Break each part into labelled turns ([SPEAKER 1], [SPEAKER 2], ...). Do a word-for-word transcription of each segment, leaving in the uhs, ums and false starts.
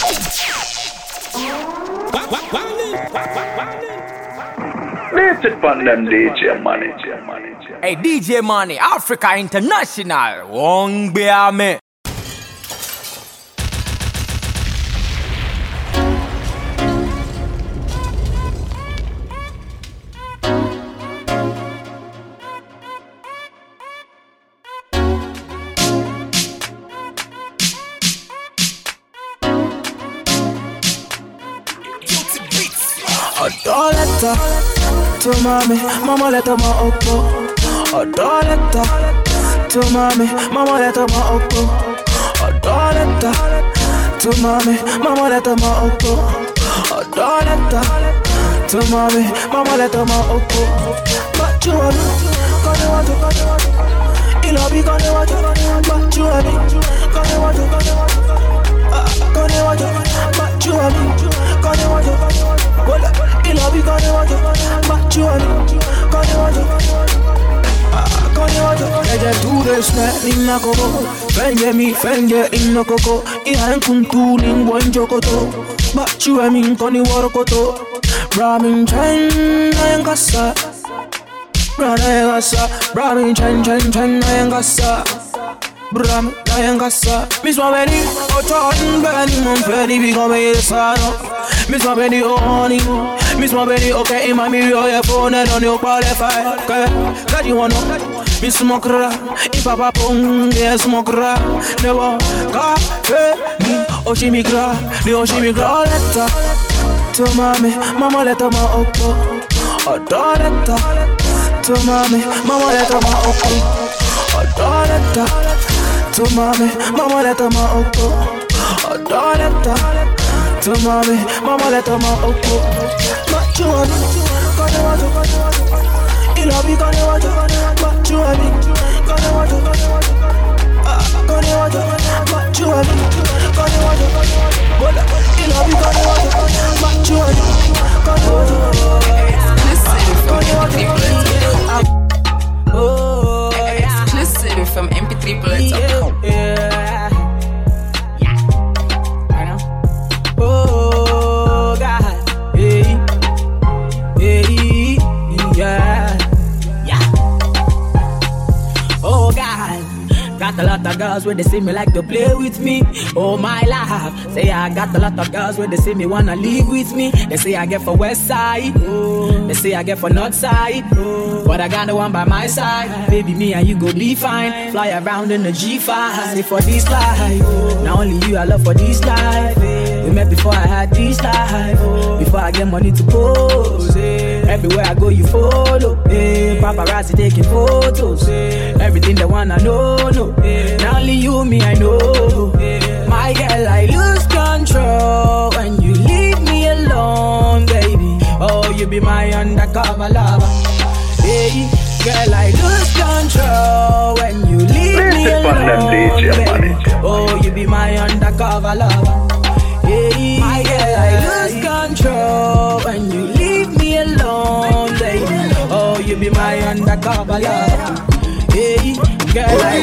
[SPEAKER 1] Rated on them D J Money.
[SPEAKER 2] Hey, D J Money, Africa International. Wong be a me.
[SPEAKER 3] Odoleta to mommy, mama let her ma oppo. Odoleta to mommy, mama let her ma oppo. Odoleta to mommy, mama let her ma oppo. Odoleta to mommy, mama let her ma oppo. But you are gonna want to, gonna want to. I'll be gonna want to, but you are gonna want to, gonna want to. Gonna want to, but you are gonna want to. I'll be gonna want to, but you are gonna want to. Gonna want to. Ella tu desna inna koko, fenge mi fenge inna koko. Ihan kuntu ning wan jokoto, but you are min koni worokoto. Brahmin chen ayangasa, Brahmin ayangasa, Brahmin chen chen chen ayangasa. Bram, ayangasa. Miss Mabeni, Oton, Benny, Monfedi, become a sano. Miss Mabeni, honey. Miss Mabeni, okay, in my mirror, your phone, and on your qualify. Okay, that you wanna. Miss Mokra, if Papa Pong, yes, Mokra. Never, cafe, me, Oshimigra, the Oshimigra, letter. To mommy, mama, let her ma oppo. Odoleta. To mommy, mama, let her ma oppo. Odoleta. To mommy, mama let her ma oppo. Odoleta. To mommy, mama let her ma oppo. But you are gonna want to, gonna want to. I'll be gonna want to, but you are gonna want to, gonna want to. Gonna want to, but you are gonna want to, gonna want to. I'll be gonna want to, but you are gonna want to. Oh,
[SPEAKER 4] exclusive from M P three bullets dot com.
[SPEAKER 3] Yeah, yeah, right now. Oh God, hey, hey, yeah, yeah. Oh God, got a lot of girls where they see me like to play with me. Oh my life, say I got a lot of girls where they see me wanna live with me. They say I get for west side, oh. They say I get for north side, oh. But I got the one by my side. Baby, me and you go be fine. Fly around in the G five. Say for this life, oh. Not only you I love for this life, eh. We met before I had this life, oh. Before I get money to pose, eh. Everywhere I go you follow, eh. Paparazzi taking photos, eh. Everything they wanna know, no, eh. Not only you, me I know, eh. My girl, I lose control when you leave me alone, baby. Oh, you be my undercover lover. Hey, girl, I lose control when you leave me alone, baby. Oh, you be my undercover lover. Hey, my girl, I lose control when you leave me alone, baby. Oh, you be my undercover lover. Hey, girl, I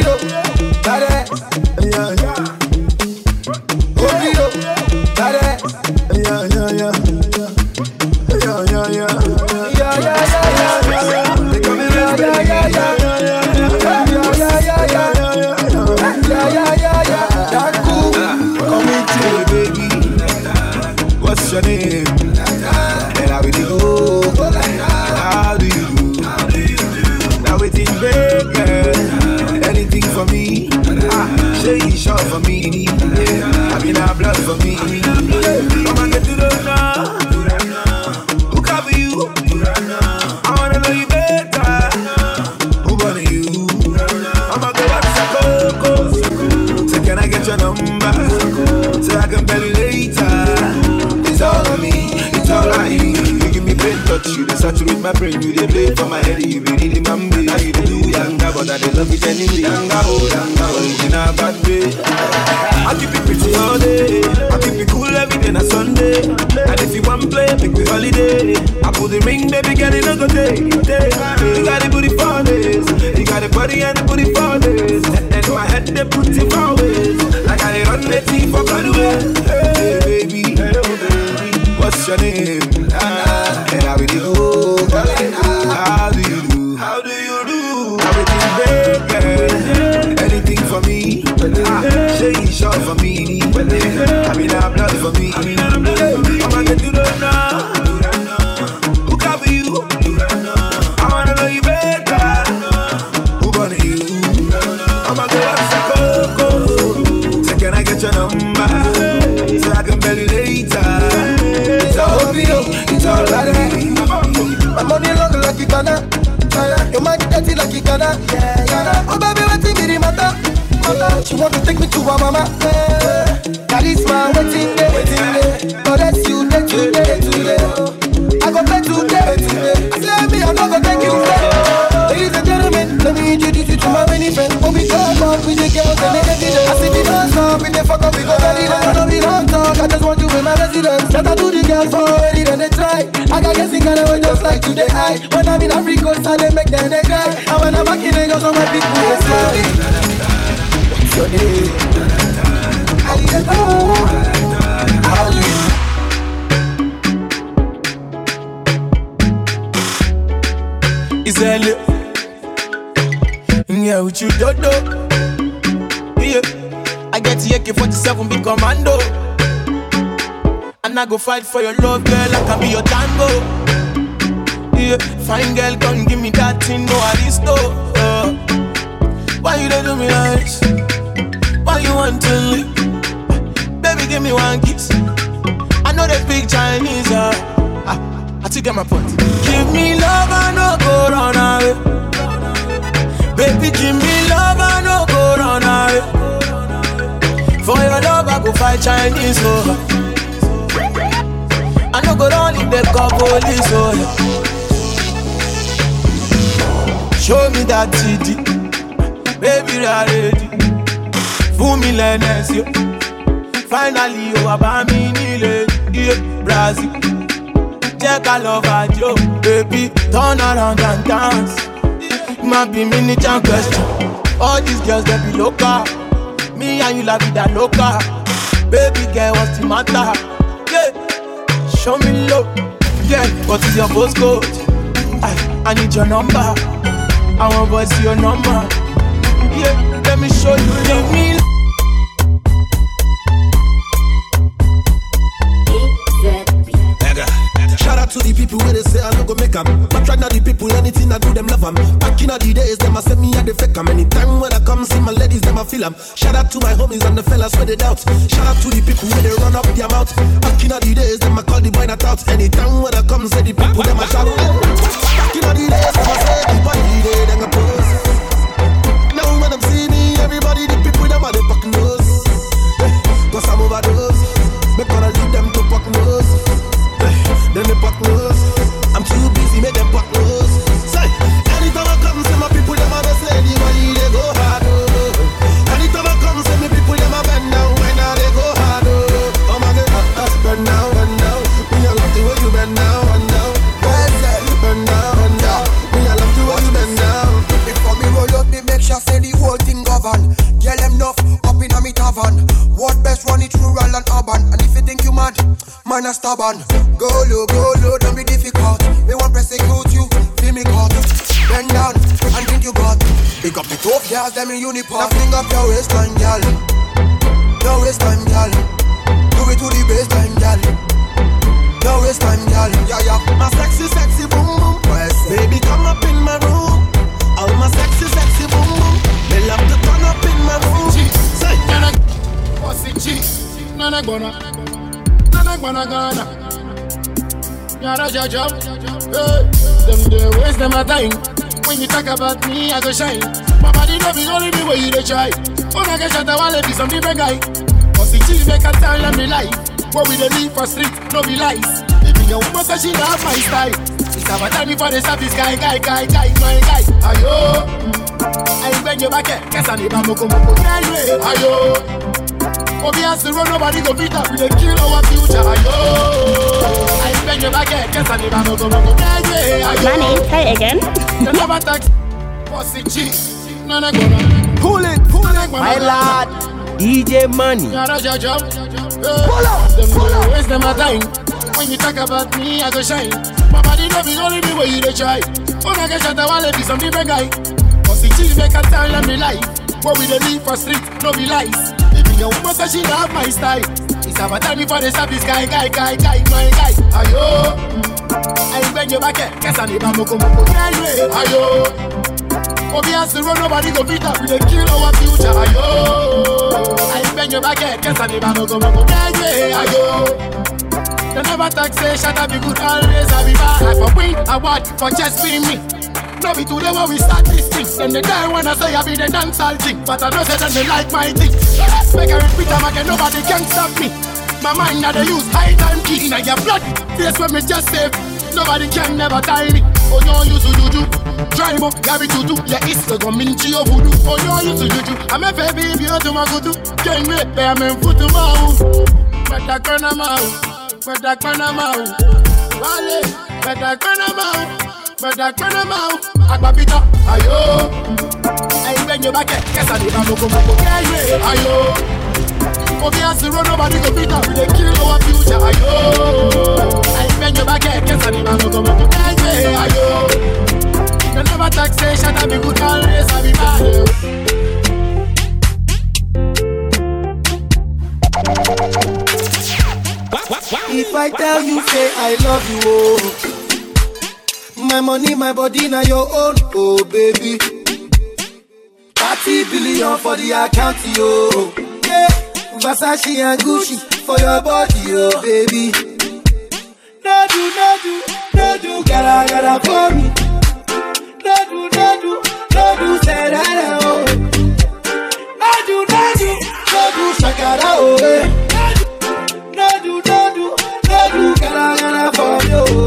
[SPEAKER 5] What's your name? And how do you do? How do you do? Now waiting, baby. Anything for me? Ah, say you short for me. I mean, I blood for me. Come and get to the now. Who cover you? I wanna know you better. Who gonna you? I'ma go watch the coco. So can I get your number? So I can tell you later. It's all on me, it's all on you. You give me brain touch, you they saturate my brain. You they play for my head, you be needing my me. Now you they do younger, but I they love it anyway. Younger, oh, younger, oh, in a bad way. I keep it pretty all day. I keep it cool every day, na Sunday. And if you want play, make me holiday. I put the ring, baby, get it, no go day. You got the booty for days. You got the body and the booty for days. And my head, they put it for ways. Like I run the team for Broadway. Hey, love for me. I mean, have love for me. I'm gonna do that now. Who cover you? I wanna know you better. Who gonna you? I'm gonna go up Coco. So can I get your number? So I can tell you later. It's all me, it's all about me. My money long like you gonna. Your mind dirty like you gonna. Oh baby, what thing did it matter? She want to take me to her mama. That is my waiting day, waiting day. But that's you day today, today. I go play today, today. I say me, I'm not gonna take you away. Ladies and gentlemen, let me introduce you to my many friends. Oh, we come up with the girls and make it I see me don't stop, we dey fuck up, we go belly down. I know we don't talk, I just want you in my residence. Shout out to the girls for already, then they try. I got guessing kind of way just like today high. When I'm in Africa, so they make them they cry. And when I'm back in Lagos, all my people they smile. What's your name? How do you know? How do you? It's a look. Yeah, with you, Dodo. Yeah, I get the A K forty-seven big commando. And I go fight for your love, girl. I can be your tango. Yeah, fine girl, come give me that thing, no aristo. Uh, why you don't do me like this? Why you want to leave? Baby, give me one kiss. I know they speak Chinese, uh. I, I take my point. Give me love, I no go run away. Baby, give me love, I no go run away. For your love, I go fight Chinese, oh. I no go run if they call police, oh. Show me that T D, baby, you are ready. Fool me, Lennes, yo. Finally, you are by me, Nile, yeah, Brazil. Take a love at you, baby. Turn around and dance. Might be mini jam question. All these girls, they be local. Me and you la vida loca. Baby girl, what's the matter? Yeah, show me love. Yeah, what is your postcode? I, I need your number. I want to see your number. Yeah, let me show you. Give me.
[SPEAKER 6] Shout out to the people where they say I no go make them. But right now the people, anything I do, them love them. Back in the days, them I say me at the fake them. Anytime when I come see my ladies, them I feel them. Shout out to my homies and the fellas where they doubt. Shout out to the people where they run up their mouth. Back in the days, them I call the boy not out. Anytime when I come say the people, them I shout. Back in the days, them I say the boy day, them I pose. Now when them see me, everybody, the people, them are the fuck nose. Cause I'm overdose. Make gonna leave them to fuck nose. Then they fuck nose. I'm too busy, make them fuck nose. Say, anytime I come, say my people, them a say the money they go hard. Oh. Anytime I come, say my people, them a bend down. When now they go hard. Oh, oh my God, uh, uh, bend down, bend down. Me I love the way you bend down, bend down. Bend down, bend down. Me I love the way you bend down.
[SPEAKER 7] Before me roll up, me make sure say the whole thing govern. Girl them enough up in a me tavern. What best run it rural and urban. And if you think you mad, man a stubborn. Go low, go low, don't be difficult. We won't persecute you, feel me caught. Bend down and think you got. Pick up the tough girls, them in uniform. Now fling up your waistline, girl. No waistline, girl. Do it to the baseline, girl. No waistline, girl. Yeah, yeah.
[SPEAKER 6] My sexy, sexy boom boom. Baby, come up in my room. All my sexy, sexy boom boom. They love to turn up in my room. Say,
[SPEAKER 8] what's it, G? Nana gonna, nana gonna gonna. Yara jajam, hey. Them they waste them a time. When you talk about me, I go shine. My body don't be only me where you they try. When I get shot, I wanna be some different guy. What's it, G? Make a tell them the life. What we they live for street, no be lies. If your woman says she love my style, it's about time before they stop this guy, guy, guy, guy, my guy. Ayo, I beg you back, guess I need a moko moko. Ayo. Obviously, run nobody go beat up. We dey kill our future. Ayo, I beg you back, guess I need a moko moko.
[SPEAKER 9] Manny, say it again.
[SPEAKER 8] You never tax. What's it, G? Nana gonna
[SPEAKER 2] pull it, pull it, my lad. D J Manny.
[SPEAKER 8] Yara jajam. Pull up, them they waste them a time. When you talk about me, I go shine. My body don't be only me where you they try. When I get shot, I wanna be some different guy. What's it, G? Make a tell them the life. What we dey live for street, no be lies. Even your woman say she love my style. It's about time for the service guy, guy, guy, guy, my guy. Ayo, I bend your back, guess I need a moko moko. Ayo, obviously run nobody go beat up. We dey kill our future. Ayo, I bend your back, guess I need a moko moko. Ayo. They never talk, say, shut up, be good, always I be bad. I for win, I want for just being me. No be today when we start this thing. Then they die when I say I be the dancehall thing. But I know say that they like my thing. Make I repeat them again, nobody can stop me. My mind now they use high time key. Now your blood, face when me just save. Nobody can never tie me. Oh no, you to juju. Drive up, Gabby tutu. Yeah, it's the gominchi of voodoo. Oh no, you to juju. I'm a baby, you to my kutu. Can't wait, bear me foot to mouth. But I can't mouth. Better turn them out, Wale. Better turn them out, better turn them out. Agbapita, ayo. I bend your back, guess I need a moko moko. Ayo. Obviously, run nobody go beat up. They kill our future, ayo. I bend your back, guess I need a moko moko. Ayo. They never taxation, I be good always, I be bad.
[SPEAKER 6] If I tell you, say I love you, oh. My money, my body, now your own, oh baby. thirty billion for the account, yo. Yeah, Versace and Gucci for your body, oh baby. No do, no do, no do, gotta, gotta for me. No do, no do, no do, say that, oh. No do, no do, no do, shakara, oh. No do, no do. You gotta, gotta for you.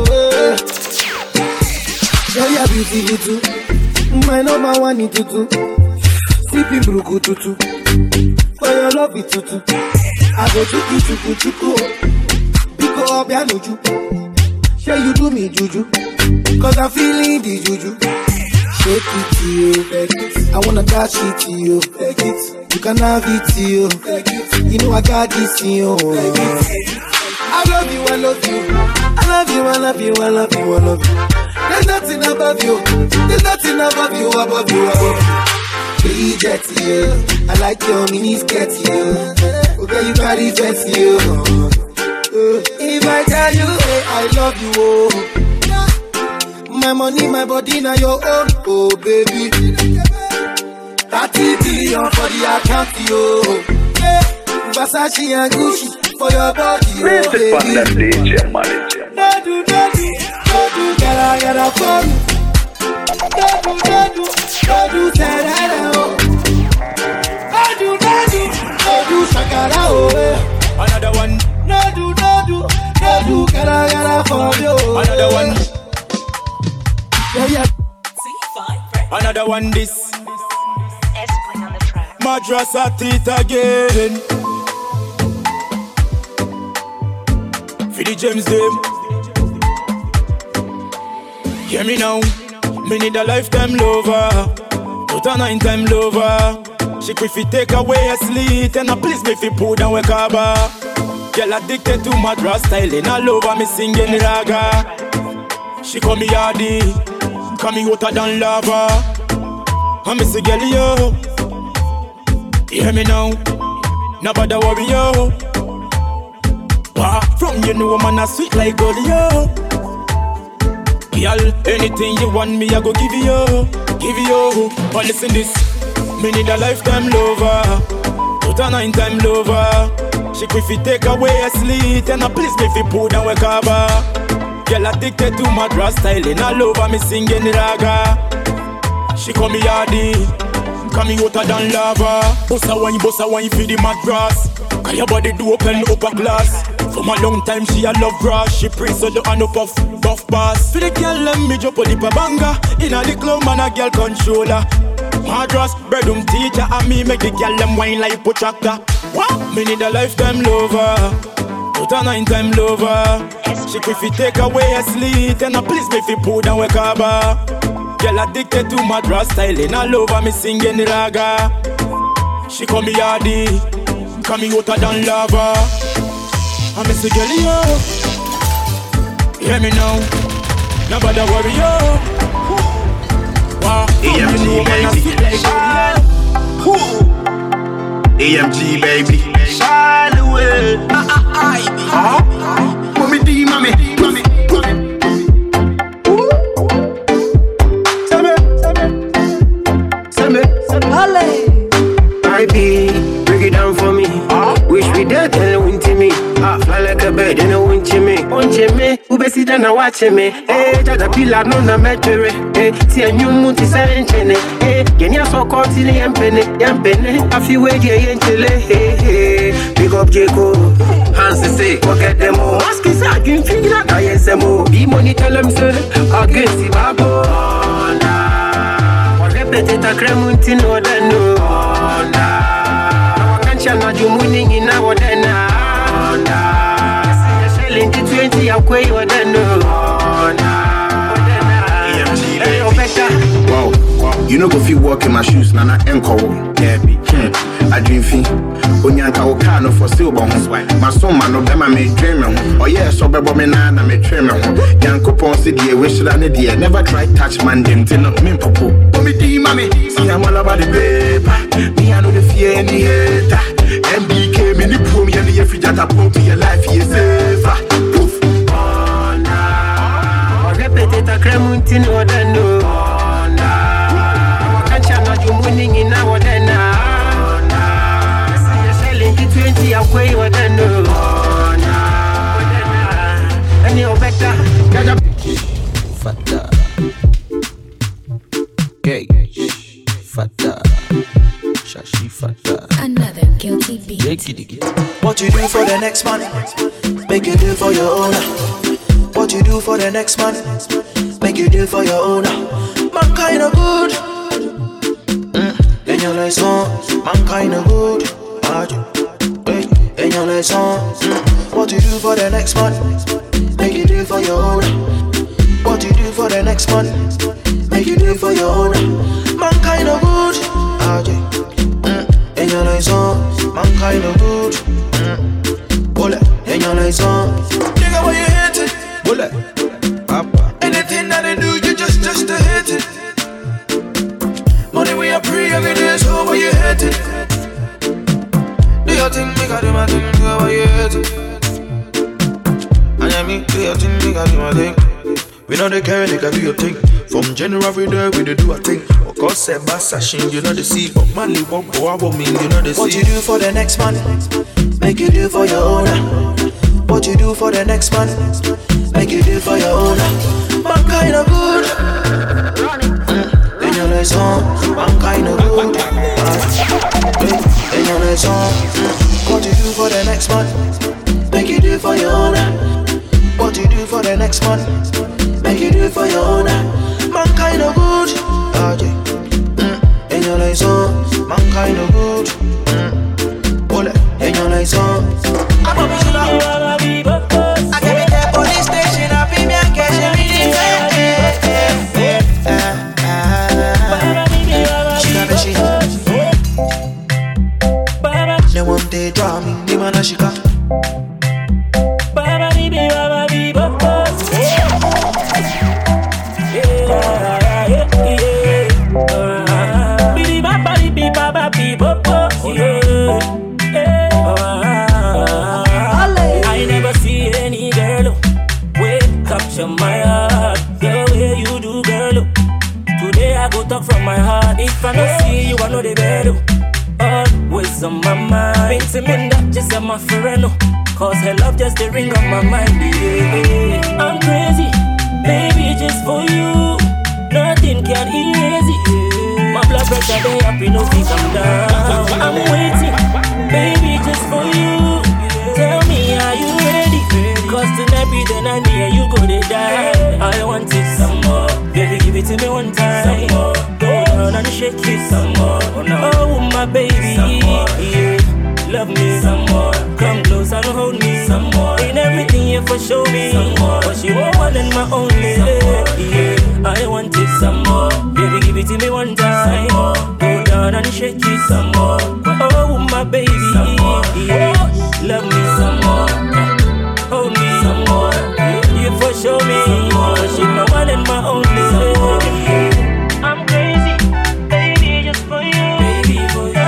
[SPEAKER 6] Girl, you're beautiful too. My number one in tutu. Sipping bruku tutu. For your love it tutu. I go chuku chuku chuku. Biko obianuju. Sure you do me juju. Cause I'm feeling the juju. Shake it to you, take it. I wanna dash it to you, take it. You can have it to you, take it. You know I got this in you, take it. I love you, I love you. I love you, I love you, I love you, I love you. There's nothing above you. There's nothing above you, above you, above you. Be jet, yeah. I like your mini skirt, yeah. Okay, you carry jet, yeah. If I tell you, hey, I love you, oh. My money, my body, now your own, oh baby. thirty billion for the account, yo. Versace and Gucci. For your body, oh baby.
[SPEAKER 1] Fun them D J money.
[SPEAKER 6] No do, no do, no do, gotta, gotta for me. No do, no do, no do, say that, oh. No do, no do, no do, shakara, oh.
[SPEAKER 2] Another one.
[SPEAKER 6] No do, no do, no do, gotta, gotta for you.
[SPEAKER 2] Another one.
[SPEAKER 6] Yeah, yeah.
[SPEAKER 2] Another one. This. Madras at it again. For the gems them. Hear me now. Me need a lifetime lover, not a nine time lover. She quick fi take away her sleep, and a please me fi put down with cover. Girl addicted to Madras styling all over me singing raga. She call me hardy, call me hotter than lava. I miss a girl yo. Hear me now, nobody worry yo. Wow, from you know man a sweet like gold, yo. Girl, anything you want me, I go give you, give you. But listen this, me need a lifetime lover, not a nine time lover. She quick fi take away her sleep, and a please me fi put down with cover. Girl addicted to Madras styling all over me singing raga. She call me hardy, call me hotter than lava. Bossa wine, bossa wine for the Madras. Cause your body do open up a glass. From a long time she a love brush. She prays so the hand up of buff pass. For the girl let me drop a lip a banger. Inna the club man a girl controller. Madras bedroom teacher and me make the girl them wine like protractor. What? Me need a lifetime lover, not a nine time lover. She quick fi take away her sleep, and a please me fi put down with cover. Girl addicted to Madras styling all over me singing raga. She call me hardy, call me hotter than lava. I miss a girl, yo. Hear me now, nobody worry, yo. Wow, you know man, I feel like
[SPEAKER 10] A M G baby. Shine away. Ah ah ah. Mommy D, mommy, mommy, mommy. Same, same, same. Ole.
[SPEAKER 11] I be break it down for me. Wish we dead and win me. Ah, fly like a bird and a win me. Win me. Ube sit down and watch me. Hey, Jaja Pila no na metere. Hey, see a new moon to say enchene. Hey, Kenya so caught in the yampene, yampene. I feel way gay enchele. Hey, hey, big up Jeko. Hansi say, forget them all. Ask is I can feel that I am some more. Be money tell them say, against the babo. What repeat a cremunti no then no. Na jumuning in our dena. Shelling the twenty of quay or then no.
[SPEAKER 10] Wow, you know go fit walk in my shoes, nana enko. Yeah, be. I dream fin. Onyanka okano for silver home. My son man no bema me dream me. Oh yeah, so bebo me na na me dream me. Yanko pon si die wish la ne die. Never try touch man dem till no me popo. Oh me di mami, see I'm all about the paper. Me I know the fear any hater. M B K me ni pro me any refrigerator pump your life is safer. Poof.
[SPEAKER 11] Oh na. Repeat a cremunti no then no. Oh na. Kancha na jumuning in our dena. twenty away or then no. And you're better.
[SPEAKER 3] Fata. Gay. Fata. Shashi fata.
[SPEAKER 12] Another guilty beat.
[SPEAKER 3] What you do for the next man, make you do for your owner. What you do for the next man, make you do for your owner. Man kinda good. Mm. Then you're like son, man kinda good. Hey, and you're like son. Mm. What you do for the next man, make you do for your owner. What you do for the next man, make you do for your owner. Man kinda good. Mm. And you're like son, man kinda good. Mm. Bullet, and you're like son. Nigga, why you hate it? Bullet. Anything that they do, you just, just to hate it. Money we are free every day, so why you hate it? Do your thing, make I do my thing, do why you hate it? And I mean, do your thing, make I do my thing. We know they care, they can do your thing. From January there, we do a thing. Of course, say Bassashin, you know the see. But manly won't go out with me, you know the see. What you do for the next man, make you do for your owner. What you do for the next man, make you do for your owner. Man kinda good. Mm. Then you're like son, man kinda good. Uh, then you're like son. Mm. What you do for the next man, make you do for your owner. What you do for the next man, make you do for your owner. Man kinda good. Uh, yeah. Mm. Then you're like son, man kinda good. Mm. Bullet. Then you're like son. I'm a bitch. I can be the police station, I be me and cash me the she got the shit. They want they draw me, the man a shika.
[SPEAKER 13] I never see any girl wait capture my heart the way you do, girl. Today I go talk from my heart. If I don't see you, I know the better. Always on my mind. Painting me that just a my friend. Cause her love just the ring on my mind. Yeah. I'm crazy, baby, just for you. Nothing can erase it. My blood pressure they up, you know, see come down. I'm waiting, baby, just for you. Tell me, are you ready? Cause tonight be the night me and you go to die. I want it some more. Baby, give it to me one time. Some more. Go down and shake it some more. Oh, my baby, yeah. Love me some more. Come close and hold me some more. In everything you for show me some more. But you are one and my only. Yeah, I want it some more. Baby, give it to me one time. Some more. Go down and shake it some more. Oh, my baby, yeah. Love me some more. Hold me some more. You for show me some more. She my one and my only. I'm crazy, baby, just for you. Baby, for you.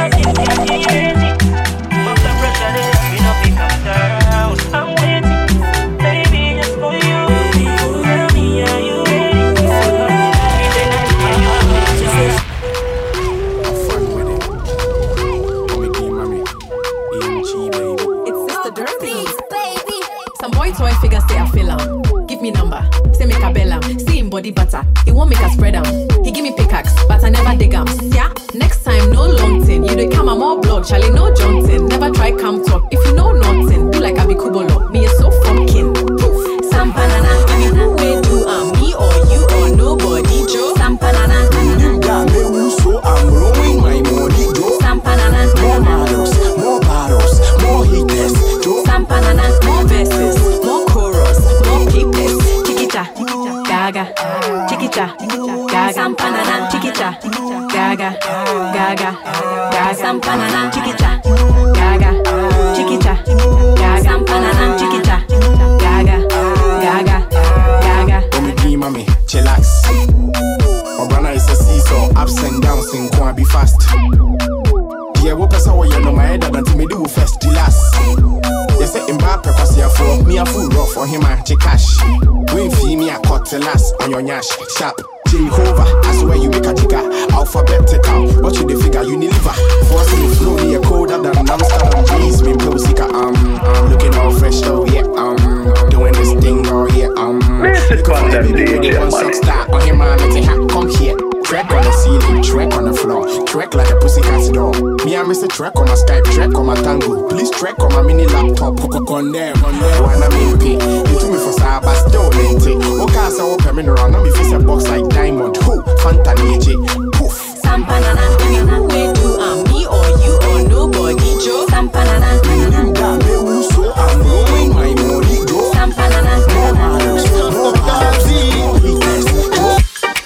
[SPEAKER 4] Wait till I figure say I feel am. Give me number, say make a bell am. See him body butter, he won't make a spread am. He give me pickaxe, but I never dig am. Yeah, next time no long thing. You dey come a more blog, Charlie no Johnson. Never try come talk. If you know nothing, do like I be Kubolo. Me is so fucking. Sampanana, who will do am? Me or you or nobody, Joe? Sampanana,
[SPEAKER 6] you got me who so I'm rolling my money, Joe.
[SPEAKER 4] Sampanana,
[SPEAKER 6] more models, more bottles, more hitters, Joe.
[SPEAKER 4] Sampanana, more verses, more chorus, more people. Chiquita, gaga, chiquita, gaga, sampanana, chiquita, gaga, gaga, gaga, sampanana, chiquita, gaga, chiquita, gaga, sampanana, chiquita, gaga, gaga, gaga.
[SPEAKER 6] Come with me, mommy, chillax. My brother is a seesaw, ups and downs, and can't be fast. Yeah, what person will you know my head and me do first, the last. They say Mbappe cause you're for me a full rough for him and check cash. When fee me a cut the last on your nyash, sharp. Jehovah, I swear you make a jigger. Alphabetical, but you the figure Unilever. Force me flow, me a colder than Amsterdam. Please me Pulsica, um, I'm looking all fresh, oh yeah, um, doing this thing, oh yeah, um.
[SPEAKER 1] Music on them D J, man.
[SPEAKER 6] Star on him, man, let's ha, come here. Track on the ceiling, track on the floor, track like a pussycat's door. Me and Mister Track on my Skype, track on my Tango. Please track on my mini laptop. Con there, con there. Wanna me pay? You do me for Sabah, still lente. Okay, so open me around, now me face a box like diamond. Who? Fanta Nietzsche. Poof.
[SPEAKER 4] Sampanana, who will do am? Me or you or nobody, Joe? Sampanana,
[SPEAKER 6] you got me who so I'm rolling my money, Joe.
[SPEAKER 4] Sampanana,
[SPEAKER 6] more models, more bottles, more hitters, Joe.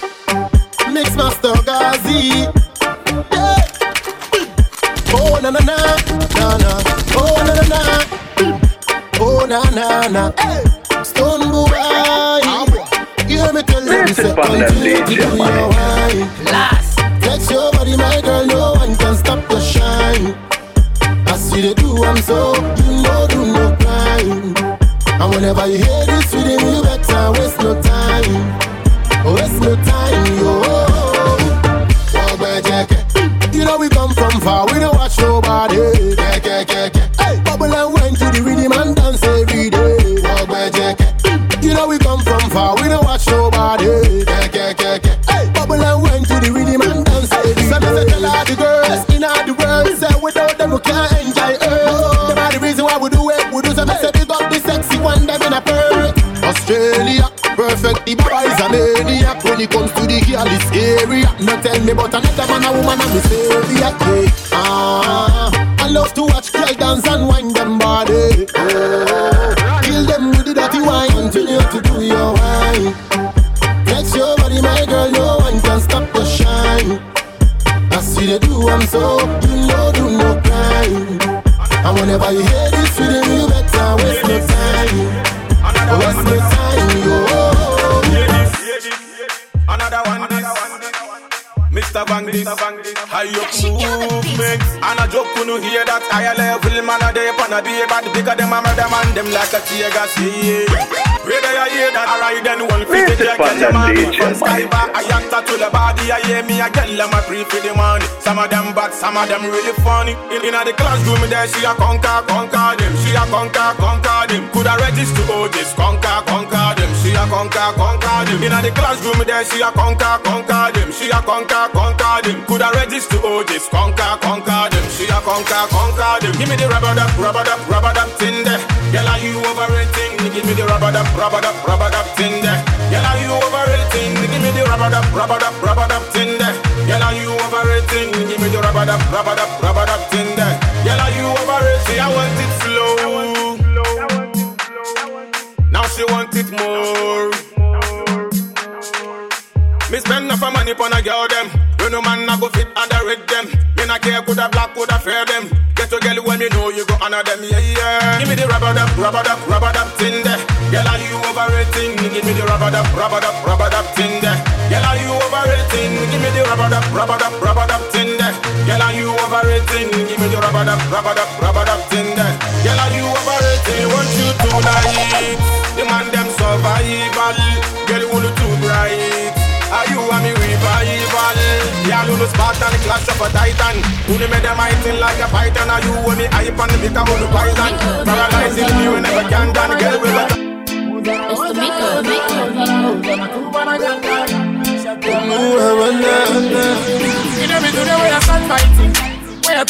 [SPEAKER 8] Mix Master Gazi. Yeah. Oh na na na na na. Oh na na na. Oh na na na. Hey. Stone boy. You hear me tell them say continue to do your wine.
[SPEAKER 4] Last.
[SPEAKER 8] Flex your body, my girl. No one can stop your shine. I see they do, I'm so you know do no crime. And whenever you hear this rhythm, you better waste no time. Waste no time, yo. Oh, boy, Jack. You know we come from far, we don't watch nobody. Yeah, yeah, yeah, yeah. Hey, bubble and wine to the rhythm and dance every day. Oh, boy, Jack. You know we come from far, we don't watch nobody. Yeah, yeah, yeah, yeah. Hey, bubble and wine to the rhythm and dance every day. Some say tell all the girls in all the world, say without them we can't enjoy earth. Them are the reason why we do it. We do some say big up the sexy one, them in a Perth. Australia. Perfect, the boy is a maniac when it comes to the girlish area. Not tell me about another man, a woman, and me savior. Yeah. Ah, I love to watch girl dance and wind them body. Oh, kill them with the dirty wine. Continue to do your wine. Flex your body, my girl, no one can stop your shine. I see they do, I'm so, you know, do no crime. And whenever you hear this rhythm, you better waste no time. Waste no time, yo.
[SPEAKER 2] Another one, this Mister Bang this, how you prove me? And a joke when you hear that higher level man a day upon a day, but bigger them a murder man, them like a tear gas. Whether you hear that, alright then one fifty they get them a beat from sky bar. I yanked to the body, I hear me, I get them a pre for the money. Some of them bad, some of them really funny. In, in the classroom there, she a conquer, conquer them. She a conquer, conquer them. Could I register all this, conquer, conquer them. She a conquer, conquer them. In the classroom there, she a conquer, conquer them. She a conquer, conquer them. Could I register all this, conquer, conquer them. She a conquer, conquer them. Give me the rubber duck, rubber duck, rubber duck thing there. Girl, are you overrating? Give me the rubber duck, rubber duck, rubber duck thing there. Girl, are you overrating? Give me the rubber duck, rubber duck, rubber duck thing there. Girl, are you overrating? Give me the rubber duck, rubber duck, rubber duck thing there. Girl, are you overrating? I want it slow. Now she want it more. Me spend enough money pon a girl them. You know man I go fit underrate them. Me not care coulda black coulda fair them. Get a girl when me know you go honor them, yeah yeah. Give me the rubber duck, rubber duck, rubber duck thing there. Girl are you overrating? Give me the rubber duck, rubber duck, rubber duck thing there. Girl are you overrating? Give me the rubber duck, rubber duck, rubber duck thing there. Girl are you overrating? Give me the rubber duck, rubber duck, rubber duck thing there. Girl are you overrating? Want you to naive? The man them survival. Girl you want too bright. Are you and me revival? Yeah, you know Spartan, the clash of a titan. Who they made them fighting like a python? Are you and me hype and the big of the poison? Paralyzing me whenever can done. Girl, we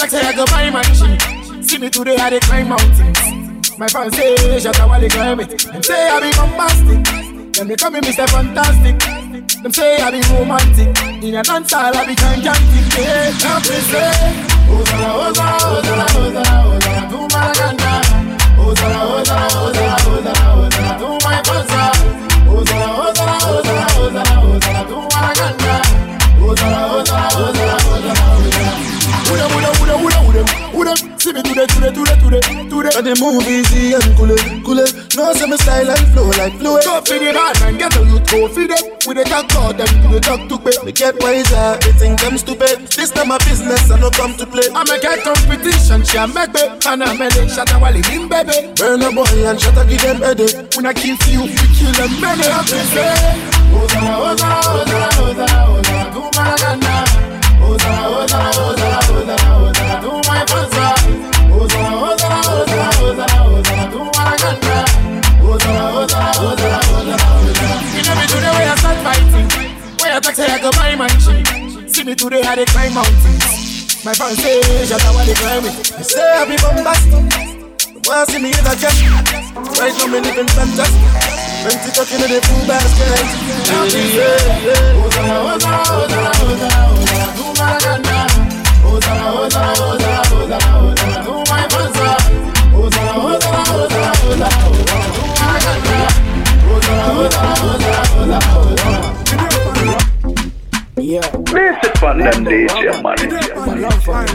[SPEAKER 8] talk say I go buy my machine. See me today, I dey climb mountains. My fans say, shut up while they climb it. Them say I be bombastic. Them they call me Mister Fantastic. Them say I be romantic. In a dance hall, I be gigantic. Yeah, help me say, Ozara, Ozara, Ozara, Ozara, Ozara, do my ganda. Ozara, Ozara, Ozara, Ozara, Ozara, do my panza. Ozara, Ozara, Ozara, Ozara, Ozara, do my ganda. Ozara, Ozara, Ozara, Ozara, Ozara. Uda, uda, uda, uda, uda, uda. See me today, today, today, today, today.
[SPEAKER 6] And the move easy and cool, cool. No say me style and flow like fluid.
[SPEAKER 8] Go feed it hard man, get a youth go feed it. We dey talk about them, we dey talk to pay.
[SPEAKER 6] Me get wiser, they think I'm stupid. This not my business, I no come to play.
[SPEAKER 8] I make a competition, she a make me. And I make it, shut a wall in baby.
[SPEAKER 6] Burn a boy and shut a give them headache.
[SPEAKER 8] When I kill you, we kill them many. I say, Ozara, Ozara, Ozara, Ozara, Ozara, do my ganda. Ozara, Ozara, Ozara, Ozara, Ozara, do my panza. Ozara, Ozara, Ozara, Ozara, Ozara, do my ganda. Ozara, Ozara, Ozara, Ozara, Ozara. You know me today where I start fighting. Where I talk say I go buy my machine. See me today I dey climb mountains. My fans say shut up while they climb it.
[SPEAKER 6] They say I be bombastic. Wanna see me in a jet. Right now me living fantastic. Plenty talking in the food basket. Yeah, yeah, yeah.
[SPEAKER 8] Ozara, Ozara, Ozara, Ozara, Ozara, do my ganda. Ozara, Ozara, Ozara, Ozara, Ozara, do my panza. Ozara, Ozara, Ozara, Ozara, Ozara, do my ganda. Ozara, Ozara, Ozara, Ozara, Ozara.
[SPEAKER 3] Yeah.
[SPEAKER 1] This is fun them D J man.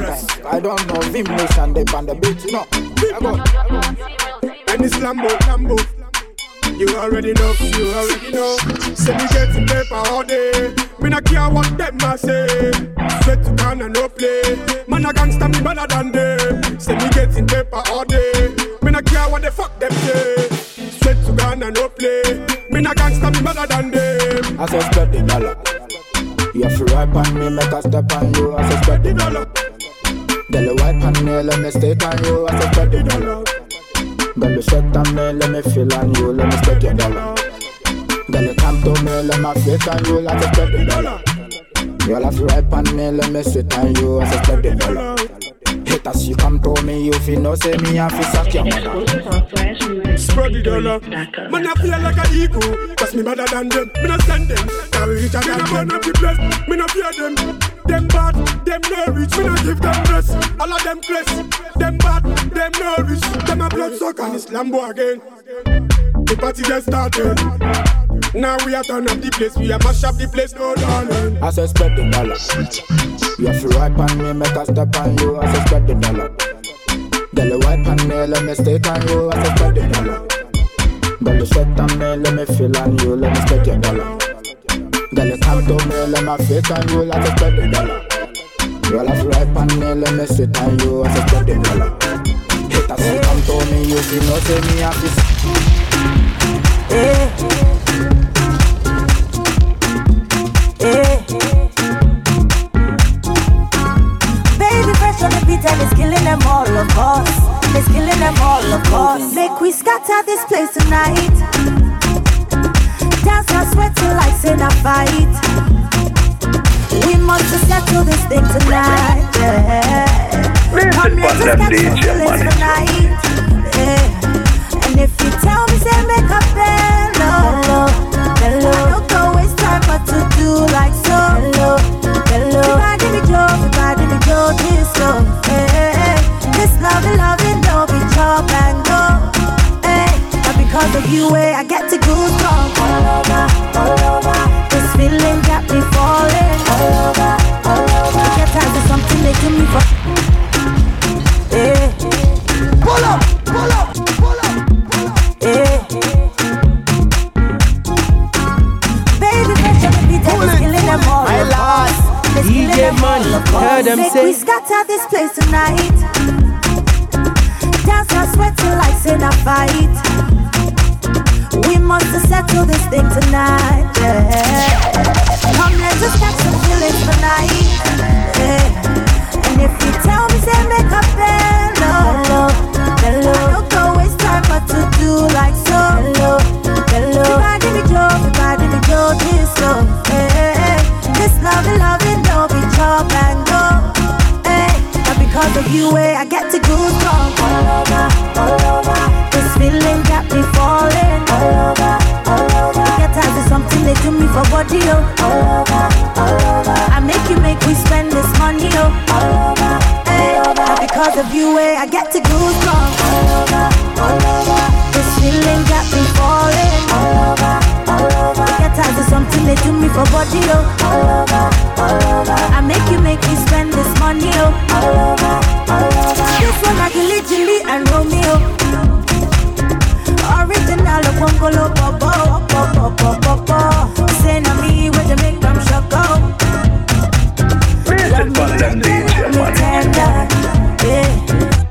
[SPEAKER 3] I don't know Vim Nation they on the beat, you know. I go.
[SPEAKER 12] And it's Lambo, Lambo. You already know, you already know. Say me getting paper all day. Me not care what them a say. Sweat to can and no play. Man a gangsta, me better than them. Say me getting paper all day. Me not care what the fuck them say. Sweat to can and no play. Me not gangsta, me better than them.
[SPEAKER 3] I say spread the dollar. You have to rap on me, make a step on you. I say spread the dollar. Girl, you wipe on me, let me stay on you. I say spread the dollar. Girl, you sweat on me, let me feel on you. Let me stake your dollar. Girl, you come to me, let me face on you. I say spread the dollar. You'll have to rap on me, let me sit on you. I say spread the dollar. Haters, you come to me, you feel no say me, I feel suck your mother.
[SPEAKER 12] Spread the dollar. Man, I feel like a ego. Cause me better than them. Me not send them. Carry richer than them. Me not be blessed. Me not fear them. Them bad, them no rich. Me not give them dress. All of them bless. Them bad, them no rich. Them a blood sucker. And it's Lambo again. The party just started. Now we are turn up the place. We are mash up the place. No darling.
[SPEAKER 3] I say spread the dollar. You have to rap on me, make a step on you. I say spread the dollar. Girl, you wipe on me, let me stay on you. I say spread the dollar. Girl, you sweat on me, let me feel on you. Let me stake your dollar. Girl, you come to me, let me face on you. I say spread the dollar. You have to rap on me, let me sit on you. I say spread the dollar. Haters, you come to me, you feel no say me happy. Eh. Eh.
[SPEAKER 14] Baby fresh on the beat and it's killing them all, of course. It's killing them all, of course. Make we scatter this place tonight. Dance and sweat till like in a fight. We must settle this thing tonight. Yeah. Come let's catch some feelings tonight. Yeah. And if you tell me say make a bello, bello, I don't go waste time but to do like so. Bello, bello. Everybody me Joe, everybody me Joe this love. Hey, this love, love it, no be chop and go. Hey, but because of you, hey, I get to go strong. All over, all over. This feeling got me falling. All over, all over. I get tired of something making me fall. Hey, pull up, pull up, pull up, pull up. Hey, baby, fresh on the beat and it's killing them all.
[SPEAKER 11] My last D J Money, heard them
[SPEAKER 14] Make
[SPEAKER 11] say
[SPEAKER 14] we scatter this place tonight. Dance and sweat till like in a fight. We must settle this thing tonight. Yeah. body, oh. All over, all over. I make you make we spend this money, oh. All over, hey. Now because of you, eh, I get to goosebumps. All over, all over. This feeling got me falling. All over, all over. I get tired of something they do me for body, oh. All over, all over. I make you make me spend this money, oh. All over, all over. This one like Gilly, Gilly and Romeo. Original of Bungalow, Bobo, Bobo, Bobo, Bobo. Say na me where they make them shock out. Love me, love me tender, yeah.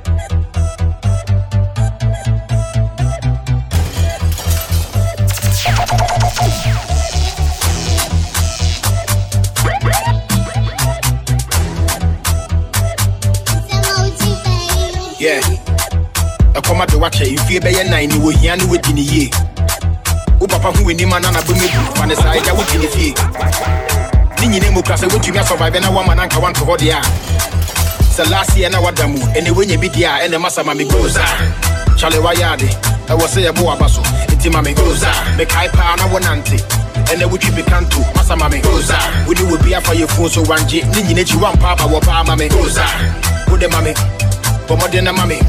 [SPEAKER 10] Yeah, I come out to watch it. If you be a nine, you will hear me with in the year. Oh, Papa, who in the man and I bring me from the side, I would in the field. Nini name class, I would you survive and a woman and I want to hold the air. So last year, I want them, and the way you beat the air and the massa mammy goes out. Charlie Wayadi, I was say a boa basso, it's mammy goes out. Make high power, I want auntie. And then we keep it canto, massa mammy goes out. We do will be up for your phone, so one J, Nini, you want papa, what papa mammy goes out. Good, mammy. But more than a mommy.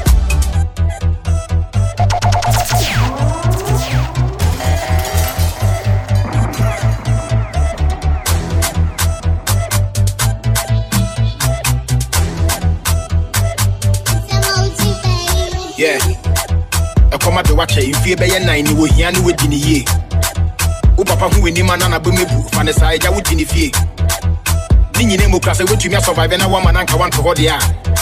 [SPEAKER 10] Yeah, I come out to watch it. If you be a nine, you will hear me with in the year. Oh, Papa, who in the man and I bring me from the side, I would in the field. Nini name class, I would you survive and a woman and I want to hold the air.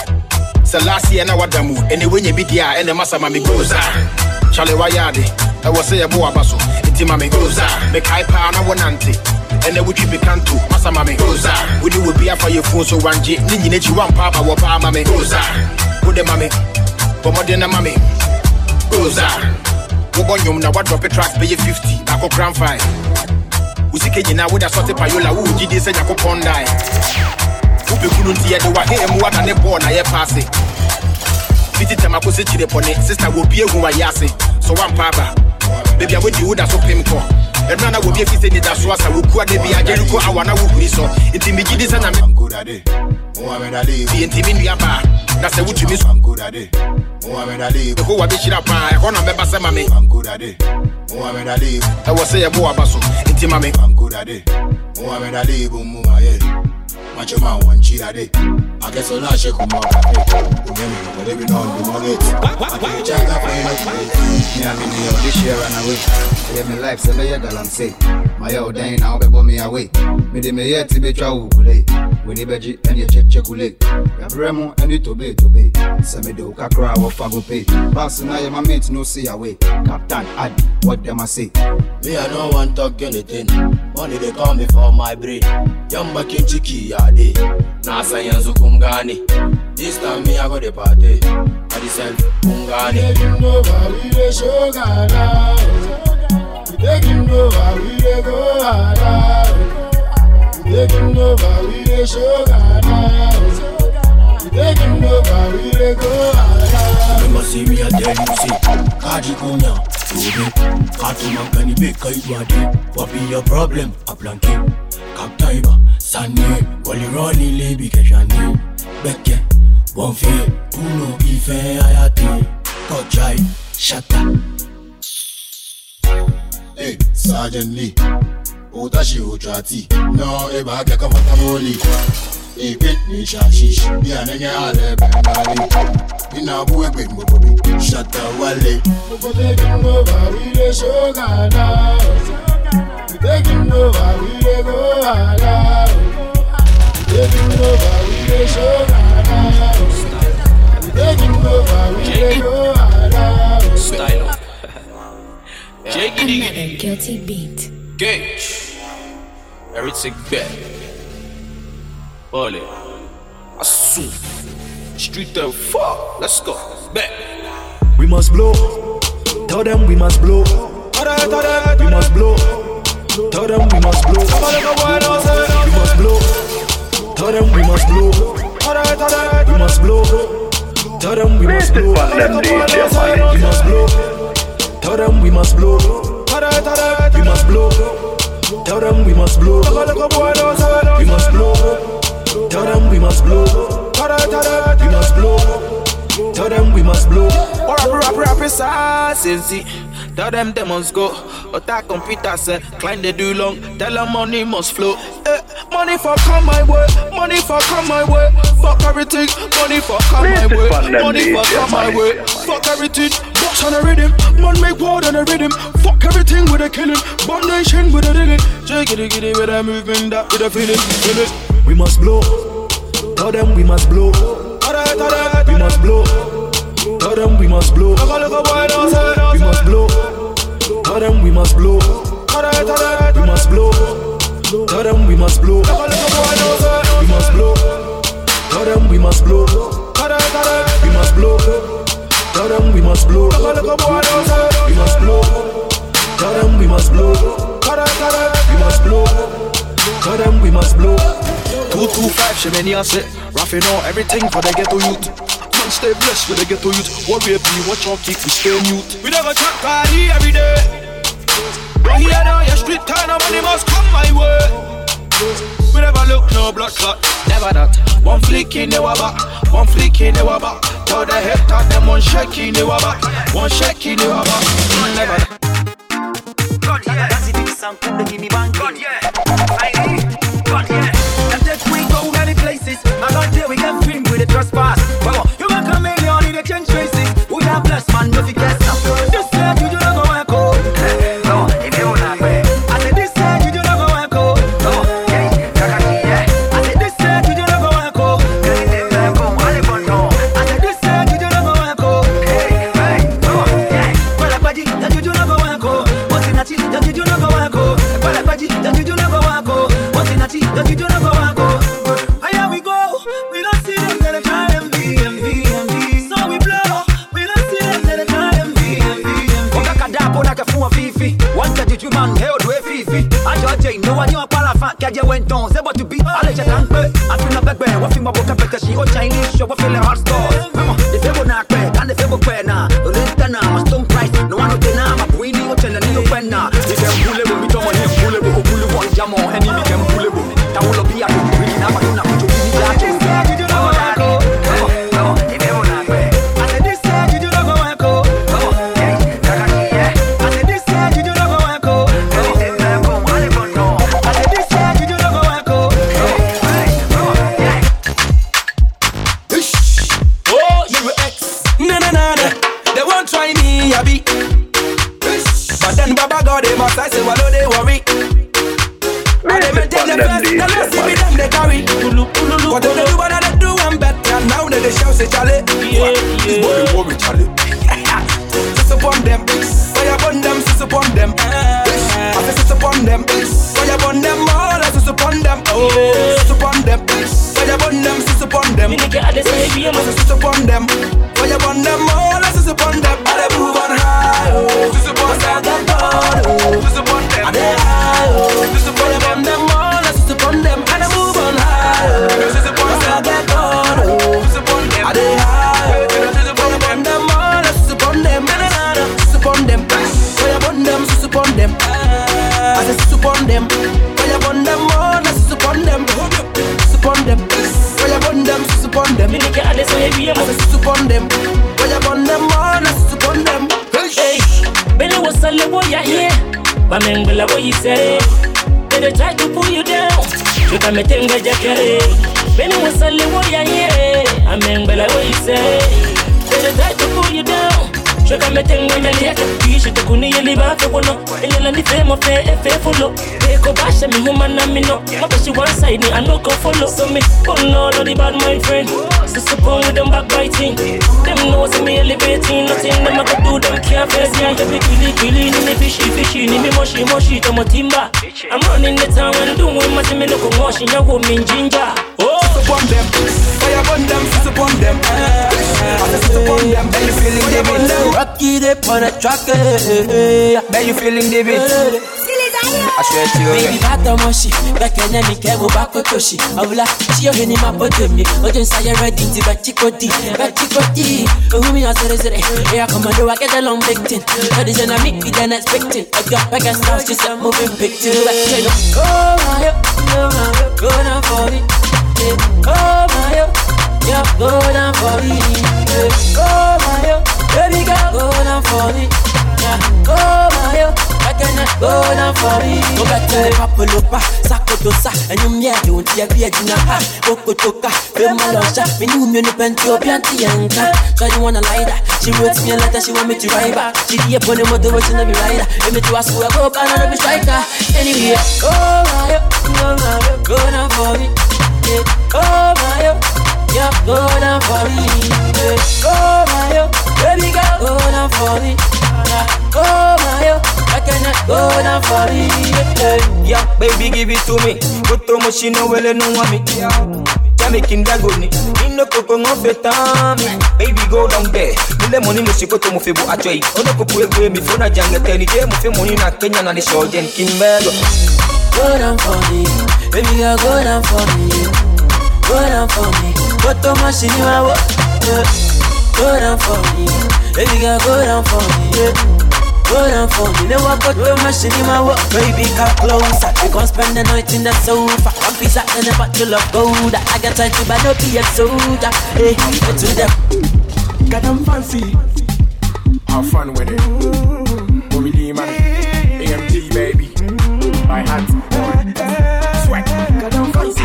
[SPEAKER 10] So last year, I was damu, and the way you beat the air and the massa mammy goes out. Charlie Wayadi, I was say a boa basso, it's mammy goes out. Make high power, I want auntie. And then we keep it canto, massa mammy goes out. We do will be up for your phone, so one J, Nini, you want papa, what papa mammy goes out. Good, mammy, but more than a mammy goes out. We want you now, what drop a track, pay fifty, I go grand five. We see Kenya now with a sort of payola, who did this and I go pondai. Ubi kununti ya dewa he emu wata ne born na ye passe. Fiti temako se chire pone, sister will be a who I yase. So one papa, baby I would you that so pimco. And nana will be a fitted in that swassa who could be a jericho, I wanna whoop me so. Intimidis and I'm good at it. Mohamed Ali, the intimidiaba. That's a wood you miss. I'm good at it. Mohamed Ali, who I wish it up. I want to remember some of me. I'm good at it. Mohamed Ali, I was say a boa basso. Intimame, I'm good at it. Mohamed Ali, boom, boom, yeah. Macho man one cheat a day. I guess I'll not shake him out of it. Remember, we're living on the money. I can't check up for you. Me, I'm in the this year and away. Yeah, my life, seven years, I'm sick. My old day now, be me away. Me, they may yet to be travel today. We need veggie and you check check ule. Remo and you to be to be. Some me do kakra or fago pay. Pass now, my mates no see away. Captain Adi, what them I say? Me, I don't want to talk anything. Money they call me for my brain. Yamba kinchiki yade. Na sayanzu kumgani. This time me I go the party. I decide kumgani. Taking over we the sugar now. Taking over we the go out. Taking over we the sugar now. Taking over we the go out. You must see me I tell you see. Kaji konya. Katuma kani beka ibade. What be your problem? A blanket. Kaptaiba. Sunny, Wally Ronnie, Libby, Keshani, Becky, one fear, Uno, Ife, Ayati, Kochai, Shata. Hey, Sergeant Lee, Otashi Uchati, no, Eba, Kakawatamoli, a bit me shashish, Yananga, Ale, Bengali, in our boy, big Mobi, Shata, Wale, taking over, we the sugar now, taking over, we the go out. Taking over, we the sugar now. Taking over, we the go out. Style.
[SPEAKER 15] Another guilty beat.
[SPEAKER 16] Gage. Everything bad. Ole. Assume. Street the fuck. Let's go. Back.
[SPEAKER 3] We must blow. Tell them we must blow. We must blow. Tell them we must blow. We must blow. Tell them we must blow. We must blow. Tell them we must blow. We must blow. Tell them we must blow. We must blow. Tell them we must blow. We must blow. Tell them we must blow. We must blow. Tell them we must blow. Or rap rap rap is sensi. Tell them they must go. But that computer said, climb they do long. Tell them money must flow. Eh, money for come my way. Money for come my way. Fuck everything. Money for come my way. Money for come my way. Fuck everything. Box on a rhythm. Man make war on a rhythm. Fuck everything with a killing. Bomb nation with a rhythm. Jiggy it, get it with a movement that with a feeling. Feel it. We must blow. Tell them we must blow. We must blow. Tell them we must blow. We must blow. Tell them we must blow. We must blow. Tell them we must blow. We must blow. Tell them we must blow. We must blow. Tell them we must blow. We must blow. Tell them we must blow. We must blow. Tell them we must blow. Two two five, she many a say. Raffing out everything for the ghetto youth. Man stay blessed with the ghetto youth. Warrior be watch out, keep we stay mute. We never chat party every day. But here now your street turn up money must come my way. We never look no blood clot, never that. One flick in the wabba, one flick in the wabba. Tell the head tap them one shake in the wabba, one shake in the wabba. Never that. God yeah, that's the big sound, come give me bang. God yeah, I God yeah. We go many places. I got there we get film with the trespass. Well, you make a million in exchange traces. We are blessed man, no forget now. This said you do not go and go. No, if you not way. I said this said you do not go and go. No, yeah, yeah. I said this said you do not go and go. I said this said you do not go and go. Hey, no, yeah. Well, I buddy that you do not go and go. What's in that that you do not go and go. Well, I buddy that you do not go and go. What's in that that you do not go and go. You man held with Fifi. I just ain't no one you a parafan. Kaja went on, Zeba to be. I let you tank. I feel a back bear. What feel my book because she got Chinese show. What feel hard stores. If you not quit, and if you quit now, the Lintana, my stone price. No one of the name. I'm winning or telling you when now. If I'm pullable, we don't want him pullable. Who pull one jam on any became pullable. That will be a good reading. I'm not going to be that. You do not go. No, if you not quit. I said this said you do not go and go. But then Baba God, they must I say, well, they worry. And they maintain the first, the last see me them they carry. What they do, what they do, I'm better. Now that they shout, say, Charlie. This boy, they worry, Charlie. Sis upon them, fire upon them, sis upon them. I say, sis upon them, fire upon them, all I sis upon them. Oh, sis upon them, fire upon them, sis upon them. I say, sis upon them, fire upon them, all I sis upon them. I move on high, oh, sis upon them, oh, sis upon them, I high, oh, sis upon them, all I sis upon them. I move on high, oh, sis upon them, oh, sis upon them, I high, oh, sis upon them, all I sis upon them. Sis upon them, fire upon them, sis upon them. I say sis upon them, fire upon them, all I sis upon them. Sis upon them, fire upon them, sis upon them. I say sis upon them, fire upon them, all I sis upon them.
[SPEAKER 13] Hey, Billy was a little boy here, but men will what you say. They try to pull you down, you can make them get carry. Billy was a little boy here, I mean, but what you say. They try to pull you down. Shoka metenga nyali kishi tukuni yeli ba fe wono enyela ni fe mo fe e fe follow e ko basha mi huma na mi no mabashi one side ni I no go follow so me oh no no the bad my friend so suppose with them backbiting them knows me elevating nothing them I go do them can't face ya be kili kili ni me fishy fishy ni me moshi moshi to motimba I'm running the town and doing my thing me no go moshi ya go min ginger oh
[SPEAKER 3] upon them fire upon them sis upon them I sis upon them and you feeling the beat Rocky they on a track, bet you feeling the beat.
[SPEAKER 15] I swear to you. Baby, bata moshi, back and then me kemo back with Toshi. I will like, she your henny my body me. Ojen say you're ready to back chikoti, back chikoti. Oh, me I said it, here I come and do I get a long big thing. That is an amic, then expecting. I got back and stars, just a moving picture. Oh my, oh my, go down for me. Oh my, yeah, go down for me. Oh my, baby girl, go down for me. Oh my, I cannot go down for me. Go back to the Papalopa, Sakotosa, and you mean you don't be a dinner. Okotoka, Bemalosha, when you mean to pen to Piantianka. So you wanna lie that? She wrote me a letter, she want me to write back. She did upon the mother, watching every rider. Let me to ask who I go, but I'll be striker. Anyway, oh my, oh my, go down for me. Oh my, yeah, go down for me. Oh my, baby girl, go down for me. Oh my, I cannot go down for me. Yeah, baby, give it to me. Go to Moshino, well, no one me. Yeah, making that good. In the cocoa of the time, baby, go down there. The money must go to Mufibu Achoi. On the cocoa, me for a jungle, ten day, Mufi money, not Kenya, and the show, then Kimbergo. Go down for me, baby, girl, go down for me. Go down for me, go to Moshino. Go down for me, baby girl, go down for me. Go down for me, now I got the machine in my work. Baby, come closer, we gon' spend the night in the sofa. One piece out and a bottle of gold. I got time to buy no beer soda. Hey, get to them.
[SPEAKER 12] Got them fancy.
[SPEAKER 5] Have fun with it. What we do, man? A M G, baby. My hands on. Sweat.
[SPEAKER 12] Got them fancy.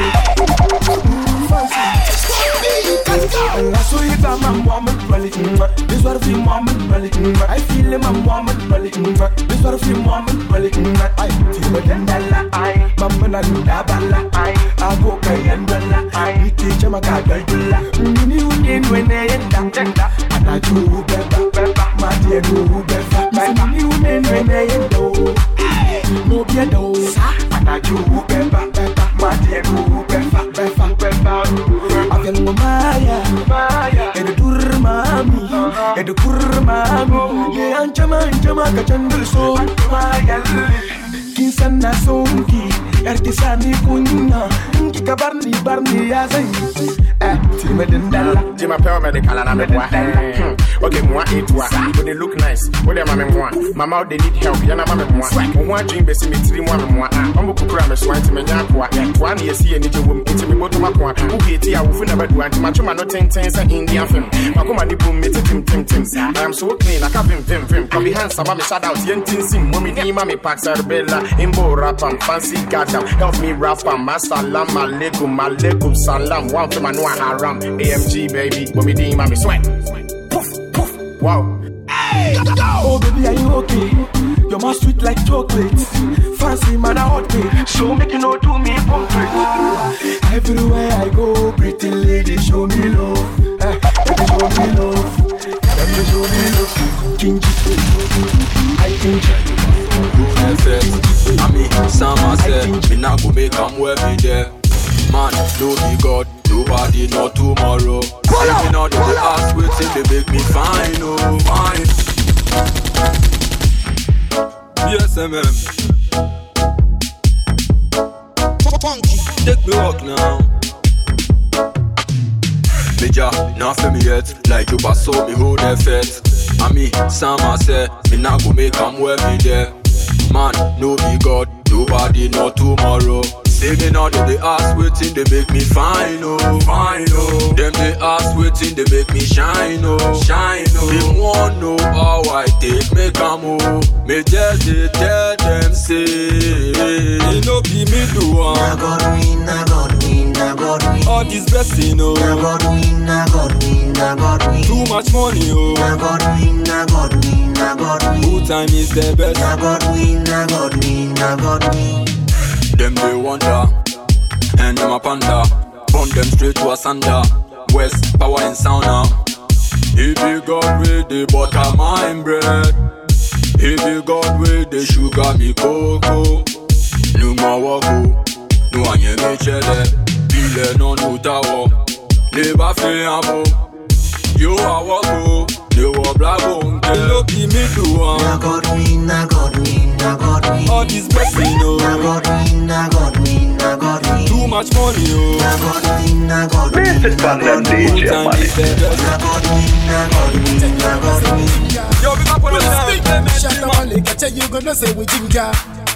[SPEAKER 12] I saw you that my mom and belly. This what if you mom and belly. I feel in my mom and belly. This what if you mom and belly. I feel it in the I Mama and Dabala. I go kay and Bella. I teach him a gagalla. You didn't win a and and I do better. My dear, do better. You didn't win a do. No, be a do. And I do better. My dear, do better. I feel Maya, and the Kurmami, and the Kurmami, the Anchama, Anchama, Kachandal, so Maya, Kinsana Sonki, Ertisani Kuna, Kikabarni, Barni, Yazay, Timidindala,
[SPEAKER 5] Jima Pearl Medical, and I'm a okay, moi et toi, when they look nice, what am I memoir? My mouth, they need help, Yana Mamma, one dream, basically, three more, I'm a program, swine to Menakwa, one year, see any woman, into me, go to my point, who hate you, I will never do anti macho, no ten tens and Indian film. Makuma, the boom, meet him, Tim, Tim, I am so clean, I can't vim, vim, come behind some of me, shout out, Yentin Sim, when we need Mammy Pax, Arbella, Imbo, Rapam, Fancy, Gata, help me, Rapam, Masalam, Malekum, Malekum, Salam, one for my Noah Haram, A M G, baby, when we need Mammy Sweat. Wow.
[SPEAKER 12] Oh baby, are you okay? You're more sweet like chocolate. Fancy man, I hot me. So make you know do me portrait. Everywhere I go, pretty lady, show me love. Eh, baby, show me love. Baby, show me love. Kinji, I kinji.
[SPEAKER 17] I mean, some say, me not go make come where me there. Man, no be God. Nobody know tomorrow. Living out of the ass waiting, they make me fine, oh, fine. Yes, M M. Take me walk now. Major, not for me yet. Like you pass so me hold the fet. I mean, some say, me not go make come where me there. Man, no be God. Nobody know tomorrow. Saving all of the ass waiting, they make me fine, oh, fine, oh. Them they ass waiting, they make me shine, oh, shine, oh. They want know how I take me come, oh. Me just they tell them say, they no be me do one.
[SPEAKER 18] Na God win, na God win, na God win.
[SPEAKER 17] All this blessing, oh.
[SPEAKER 18] Na God win, na God win, na God win.
[SPEAKER 17] Too much money, oh.
[SPEAKER 18] Na God win, na God win, na God win.
[SPEAKER 17] Good time is the best.
[SPEAKER 18] Na God win, na God win, na God win.
[SPEAKER 17] Them they wonder, and them a panda. Burn them straight to a sander. West power and sound now. He be God with the butter mine bread. He be God with the sugar me cocoa. No more wako, no anye me chele. Pile no no tawo, never feel amo. You a wako, you a black bone. Look me do one.
[SPEAKER 18] Na God win, na God win, na God win.
[SPEAKER 2] all this blessing, oh.
[SPEAKER 18] Na God win, na God win, na God win.
[SPEAKER 2] Too much money, oh.
[SPEAKER 18] Na God win, na God win.
[SPEAKER 1] Message from them D J money.
[SPEAKER 18] Na God win, na God win, na God win.
[SPEAKER 2] Yo, big up on the line.
[SPEAKER 8] Shut up, man. Catch you gonna say we ginger.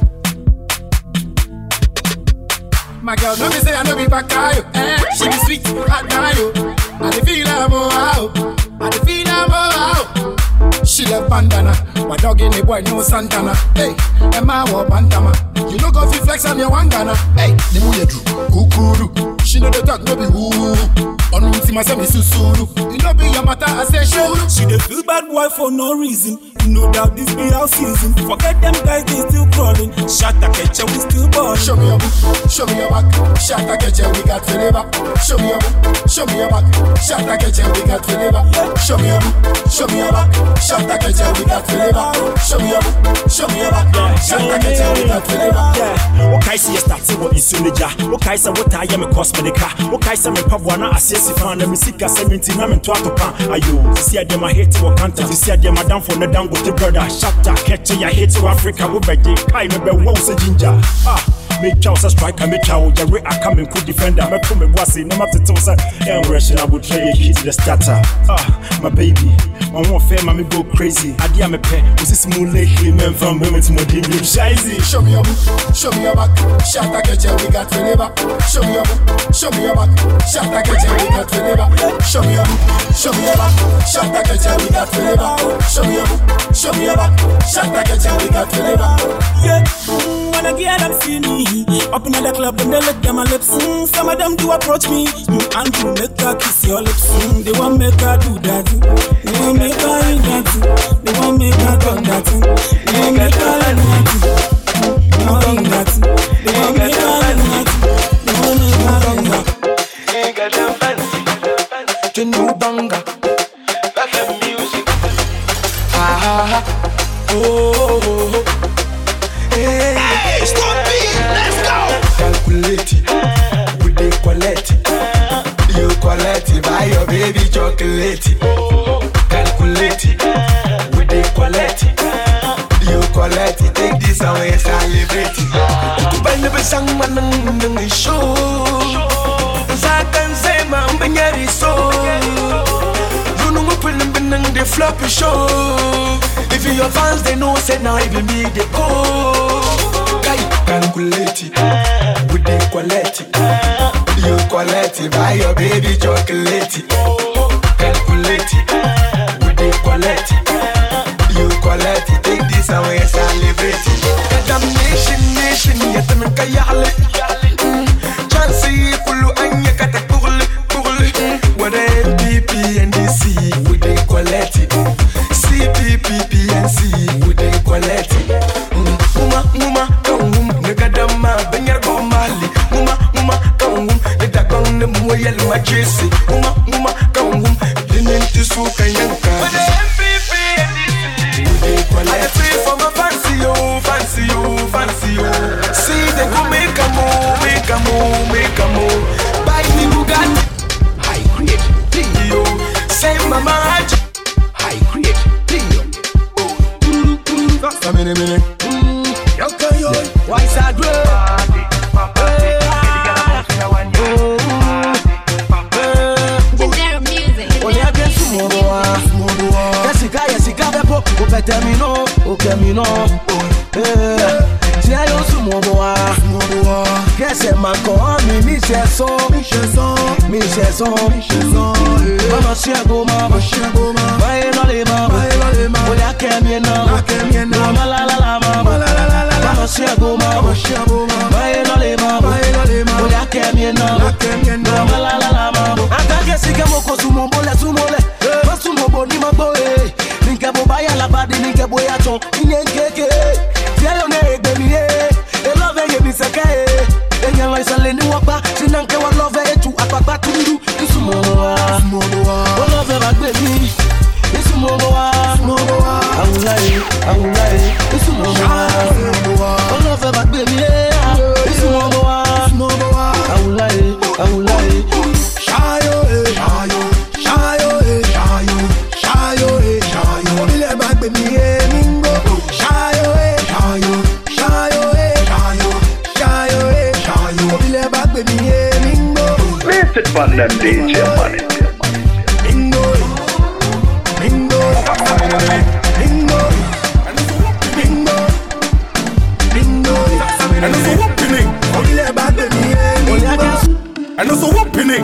[SPEAKER 8] My girl, no me say I no be back you. Eh, she be sweet, I die you. I dey feel her more out. I dey feel her more out. She left bandana, my dog in the boy no Santana. Hey, Emma wa bantama. You no go fi flex on your wangana. Hey, the mu ye do, kukuru. She know the talk no be woo. On unti ma say me susuru. You know be your matter I say show.
[SPEAKER 2] She dey feel bad boy for no reason. You know that this be our season. Forget them guys, they still crawling. Shot a catcher, we still ball.
[SPEAKER 8] Show me your book, show me your back. Shot a catcher, we got flavor. Show me your book, show me your back. Shot a catcher, we got flavor. Show me your book, show me your back. Shot a catcher, we got flavor. Show me your book, show me your back. Shot a catcher, we got flavor.
[SPEAKER 2] Yeah. Okay, see you starting what is in the jar. Okay, so what I am a cosmetica. Okay, so me pabuana assess if I'm a music seventeen. I'm in twelve pound. Ayo, see them I hate to can't see them I down for the down. With the brother, shut up, catch ya hate to Africa, we better, I remember what's a ginger. Ah, make chows a strike, and make chow, the way I come and could defend them. I come and was in the matter to say, and Russian, I would try to hit the starter. Ah, my baby, my one fair, mommy go crazy. I dear my pet, was this moon lately, man from women to my dream, shizy.
[SPEAKER 8] Show me your book, show me your back. Shut up, catch ya, we got flavor. Show me your book, show me your back. Shut up, catch ya, we got flavor. Show me your book, show me your back. Shut up, catch ya, we got flavor. Show me your book. Show me your back, shut up, get your we got flavor.
[SPEAKER 2] Yeah, mm, when I get them see me up in the club and they lick them my lips. Mm, some of them do approach me, mm, and you make her kiss your lips. Mm, they want make her do that. They want make her do that. They want make her do that. They want make her do that. They want that. They want make her do that. They want make her do that.
[SPEAKER 3] Ain't got them fancy, the new banger. That's the music. Ah, oh, oh, oh, hey, hey, stop it, let's go. Calculate it, with the quality. You quality, buy your baby chocolate. Calculate it, with the quality. You quality, take this away, celebrate it. Buy the song, man, and show. Zakan say, man, bring your soul. The floppy show. If your fans they know say now even me they go. Calculate it with the quality. You quality buy your baby chocolate. Calculate it with the quality. You quality take this away celebrate it. Damnation nation yet me kayale. Chancy kulu anya kata kurle kurle. What M P P and D C with the quality. C P P P and C with the quality. Muma muma kangum negadama benyar go mali. Muma muma kangum nedagong ne moyel majesi. Muma muma kangum dinenti suka yanka. With the M P P and D C with the quality. I free from a fancy yo, fancy yo, fancy yo. See they go make a move, make a move, make a move. Buy the Bugatti. High grade, ding yo. Save my mind. High grade, ding yo. That's a minute, minute. Okay, yo. Why is that great? Termino, o cammino, eh. Si hay un sumo boa, que se manco mi mi cheso, mi cheso, mi cheso, mi cheso. Mama shego mama, shego mama, bae no le mama, bae no le mama. Oya kemiena, la kemiena, mama la la la mama, la la la la. Mama shego mama, shego mama, bae no le mama, bae no le mama. Oya kemiena, la kemiena, mama la la la mama. Atake sike moko sumo bole sumo le, ba sumo boni maboe. Ninke bo baya la badi ninke bo ya ton inyekeke Tia yo ne egbe mi e E love ye mi seke e E nyan la isale ni wakpa Sinanke wa love e tu akpakpa tundu Isumo wa O love bagbe mi Isumo wa Awulaye, awulaye Isumo wa O love bagbe mi e Isumo wa Awulaye, awulaye Shayo e Shayo, shayo e Shayo, shayo e Shayo, bile bagbe mi e mingo. Shayo e, shayo, shayo.
[SPEAKER 1] fun them D J money.
[SPEAKER 5] Bingo, bingo, bingo, bingo, bingo. And also whooping it. Only let back the me. And also whooping it.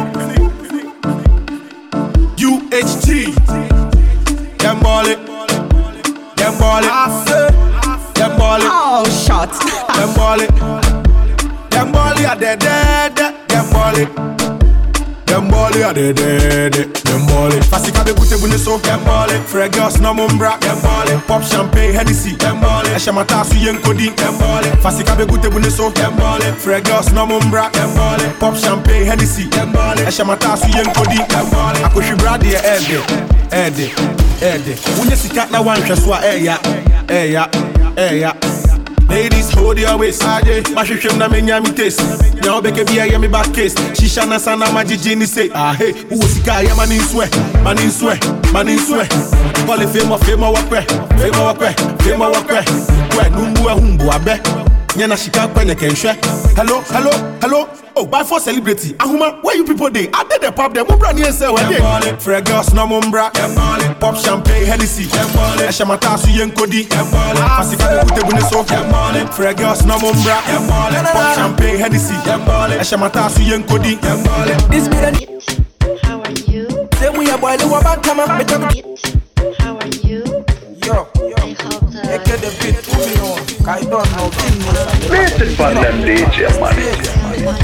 [SPEAKER 5] U H T. Them ball it. Them ball it. Them ball it.
[SPEAKER 3] Oh, shots.
[SPEAKER 5] Them ball it. Them ball it. Them dead. Them ball it. Them ball it. Them dead. Them ball it. Fasika be gute bune so. Them ball it. Fragrance no mumbra. Them ball it. Pop champagne Hennessy. Them ball it. Eshamata su yenkodi. Them ball it. Fasika be gute bune so. Them ball it. Fragrance no mumbra. Them ball it. Pop champagne Hennessy. Them ball it. Eshamata su yenkodi. Them ball it. Akoshi bradi e ede. Ede. Ede. Unye sika na wan hweswa e ya. E ya. Hey, yeah. Ladies, hold your waist. Mashishim na menya mi taste. Now beke biya ya mi back case. Shisha na sana majiji ni say. Ah hey, uosika ya mani swe, mani swe, mani swe. Pole fema fema wakwe, fema wakwe, fema wakwe. Kwe numbu e humbu abe. Nyana shika kwenye kenshwe. Hello, hello, hello. Oh, by for celebrity. Ahuma, where you people dey? I did the pop them. Mumbra ni ense we dey. Fragrance no mumbra. Pop champagne Hennessy. Eshamata su yenkodi. Fasika be gute bune so. Fragrance no mumbra. Pop champagne Hennessy. Eshamata su yenkodi.
[SPEAKER 3] This be the.
[SPEAKER 9] How are you?
[SPEAKER 3] Say we a boy lu about come up.
[SPEAKER 9] How are you?
[SPEAKER 3] Yo, yo.
[SPEAKER 9] I hope that.
[SPEAKER 3] I get the beat to me on. I don't know.
[SPEAKER 1] Listen fun them D J money.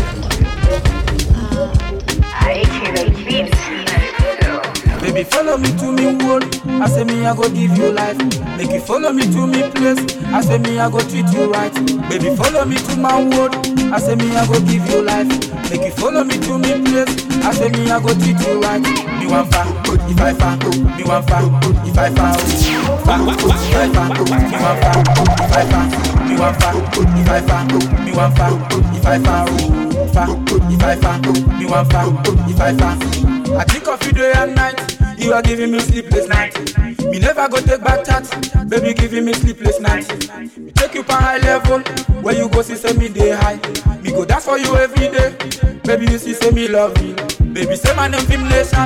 [SPEAKER 3] Baby, follow me to me world. I say me, I go give you life. Make you follow me to me place. I say me, I go treat you right. Baby, follow me to my world. I say me, I go give you life. Make you follow me to me place. I say me, I go treat you right. Me want fa, if I fa. Me want fa, if I fa. Fa, if I fa. Me want fa, if I fa. Me want fa, if I fa. Me want fa, if I fa. Fa, if I fa. Me want fa, if I fa. I think of you day and night. You are giving me sleepless night. Me never go take back chat. Baby giving me sleepless night. Me take you pa high level. Where you go see say me day high. Me go dance for you every day. Baby you see say me love you. Baby say my name Film Nation.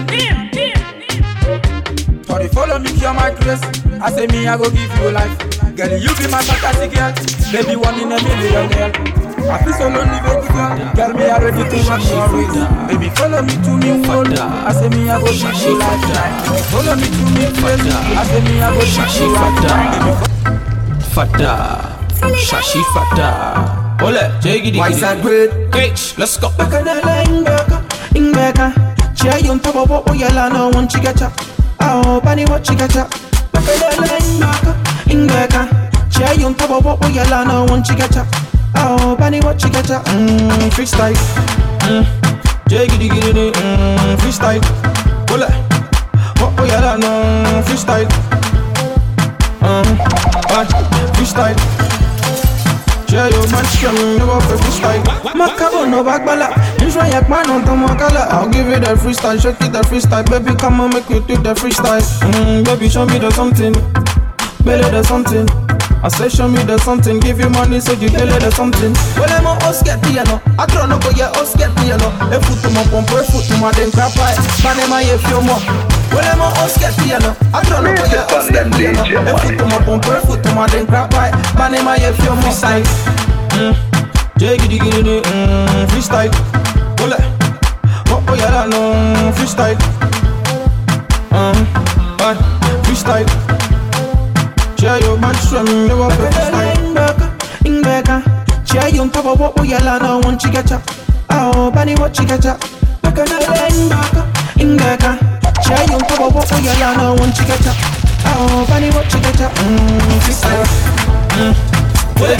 [SPEAKER 3] Sorry follow me cure my grace. I say me I go give you life. Girl you be my fantastic girl. Baby one in a million girl. I feel so lonely, baby girl. Girl, me I ready to rock your waist. Baby, follow me to me world. I say me I go shock you like that. Follow me to me place. I say me I go shock you like that.
[SPEAKER 19] Fata, shashi fata. Ole, jiggy
[SPEAKER 3] Why is that great?
[SPEAKER 19] H, let's go.
[SPEAKER 3] Back on the line, back, Ingbeka. Chia yon top of what you no one chigacha. Oh, bunny what chigacha. Back on the line, back, Ingbeka. Chia yon top of what you no one chigacha. Oh, bunny, what you get ya? Mmm, freestyle. Mmm, jiggy diggy, mmm, freestyle. Hola, what oh yeah, no, freestyle. Um, what? Freestyle. Share your man, share your freestyle. Macabo no bagbala. Enjoy your man on the makala. I'll give you the freestyle, shake it the freestyle. Baby, come on, make you do the freestyle. Mmm, baby, show me the something. Belly the something. I say show me the something, give you money so you tell her the something. Well I'm a host get piano, I don't know but yeah host get piano. A foot to my pump, a foot to my den crap pie. Man am I if you more. Well I'm a host get piano, I don't know but yeah host get piano. A foot to my pump, a foot to my den crap pie. Man am I if you more. Freestyle, mm, jiggy diggy diggy, mm, freestyle. Hola, what oh yeah no freestyle. Um, uh, freestyle. Share your man, show me your freestyle. Ingbeka, share your top of what we all know one chigacha. Oh, bunny what chigacha. Back on the line, back. Ingbeka, share your top of what we all know one chigacha. Oh, bunny what chigacha. Mmm, freestyle. Mmm, pull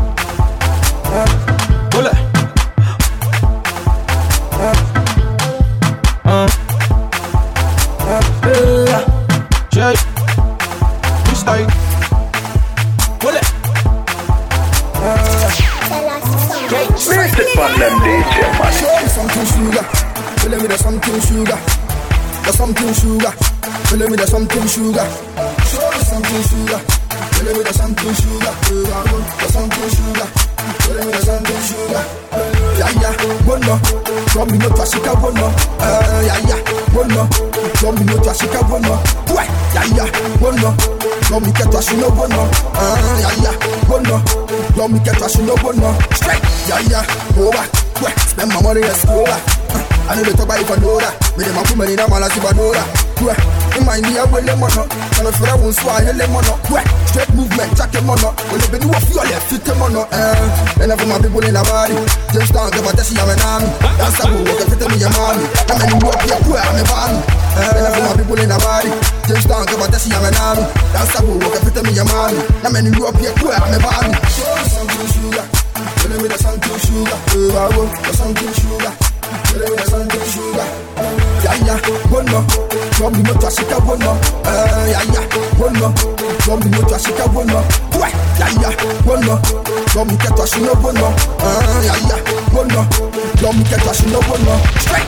[SPEAKER 3] pull it. Uh, uh, share freestyle.
[SPEAKER 1] Listen fun them D J money.
[SPEAKER 7] Show me something sugar. Tell me there's something sugar. There's something sugar. Tell me there's something sugar. Show me something sugar. Tell me there's something sugar. There's something sugar. Tell me there's something sugar. Yeah, yeah, one more.
[SPEAKER 6] From me no trashika bono, uh, yeah yeah, bono. From me no trashika bono, ouais, yeah yeah, bono. From me get trash no bono, uh, yeah yeah, bono. From me get trash no bono, straight, yeah yeah, go back, ouais. Spend my money and go back. I know they talk about it for Dora. Me dem a put money in a man as if I Dora. Ouais, in my India when they mono, and if I won't swallow they mono. Ouais, straight movement, jacket mono. When they do a few left, fit them mono. Eh, and for my people in the body, just don't give a test you have an army. That's how we can fit them in your mommy. I'm in New York, yeah, where I'm a man. And for my people in the body, just don't give a test you have an army. That's how we can fit them in your mommy. I'm in New York, yeah, where I'm a man. Show me something sugar, tell me the something sugar. Oh, I want the something sugar. Tell me the something sugar. Yeah, yeah, bono. From the motor, she can bono. Uh, yeah, yeah, bono. From the motor, she can bono. Ouais, yeah, yeah, bono. From the motor, she no bono. Uh, yeah, yeah, bono. From the motor, she no bono. Straight.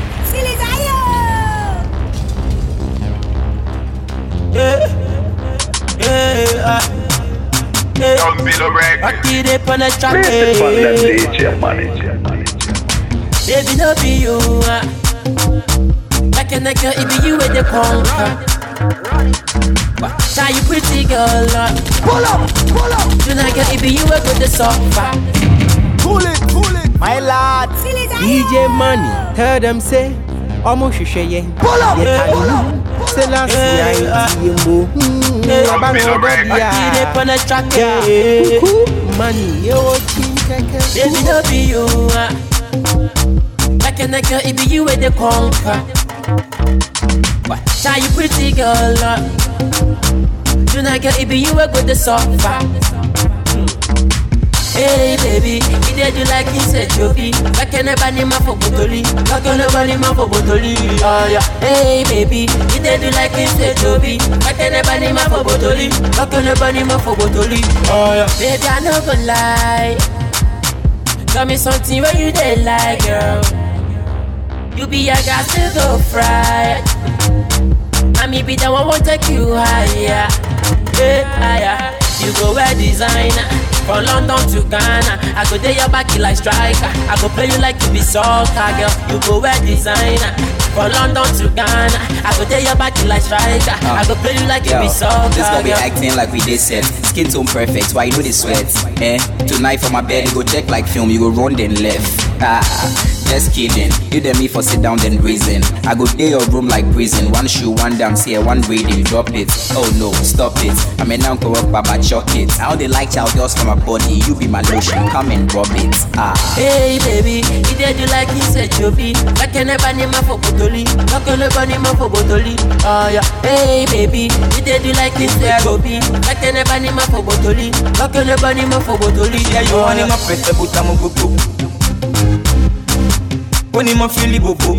[SPEAKER 15] Yeah, yeah, yeah. Don't be the wreck. I keep it on the track. Baby, no be you. Like a nigga, it be you with the conquer. Try you pretty girl. Pull up, pull up. Tonight, it be you with the sofa.
[SPEAKER 19] Pull it, pull it. My lad. D J Money. Heard them say, almost you say, pull up. Say last year, I see you.
[SPEAKER 15] I keep it on the track.
[SPEAKER 19] Money, you watching.
[SPEAKER 15] Baby, no be you. Like a nigga, it be you with the conquer. Try you pretty girl. Tonight, it be you with the sofa. Hey baby, he did you like he said you be. Like a never name for Botoli. Like a never name for Botoli. Oh yeah. Hey baby, he did you like he said you be. Like a never name for Botoli. Like a never name for Botoli. Oh yeah. Baby, I no gonna lie. Tell me something where you did like, girl. You be a guy to go fry. I me be the one won't take you higher. Yeah, higher. You go wear designer from London to Ghana. I go there your back like striker. I go play you like you be soccer, girl. You go wear designer from London to Ghana. I go there your back like striker. Uh, I go play you like yo, you be soccer,
[SPEAKER 20] this gonna be
[SPEAKER 15] girl.
[SPEAKER 20] Acting like we did set. Skin tone perfect, why you know the sweat? Eh? Tonight for my bed, you go check like film. You go run then left. Ah. Just kidding, you then me for sit down then reason. I go day your room like prison. One shoe, one dance here, one reading, drop it. Oh no, stop it. I mean now go up baba chuck it. I only like child girls for my body. You be my lotion, come and rub it. Ah.
[SPEAKER 15] Hey baby, he did you like he said you be. Like a never name for Botoli. Like a never name for Botoli. Oh yeah. Hey baby, he did you like he said you be. Like a never name for Botoli. Like a never name for Botoli.
[SPEAKER 19] Yeah, you want him up at the bottom of the when him a feel bobo.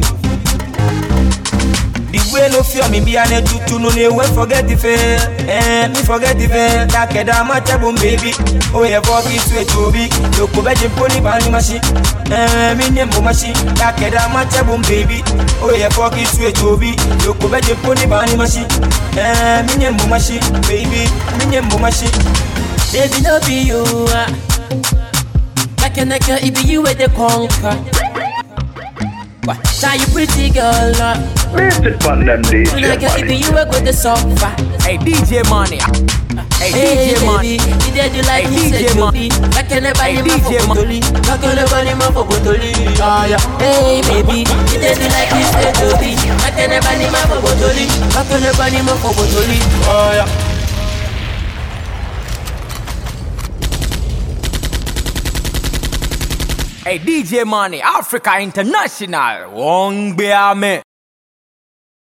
[SPEAKER 19] The way no fear me be an to no ne when forget the fair. Eh, me forget the fair. That keda matchabum baby. Oh yeah, fuck it sweet to be. You go back and pony bani machine. Eh, me name machine. That keda matchabum baby. Oh yeah, fuck it sweet to be. You go back and pony bani machine. Eh, me name machine baby. Me name machine.
[SPEAKER 15] Baby no be you. Like a nigga, it be you with the conquer. Try you pretty girl.
[SPEAKER 1] Missed fun them D J
[SPEAKER 15] Money. It be you with the sofa.
[SPEAKER 19] Hey D J Money. Hey, hey D J Money.
[SPEAKER 15] He did you like he said you be. Like a never name for Botoli. Like a never name for Botoli. Oh yeah. Hey baby, he did you like he said you be. Like a never name for Botoli. Like a never name for Botoli. Oh yeah.
[SPEAKER 19] Hey D J Money, Africa International. Wong be a me.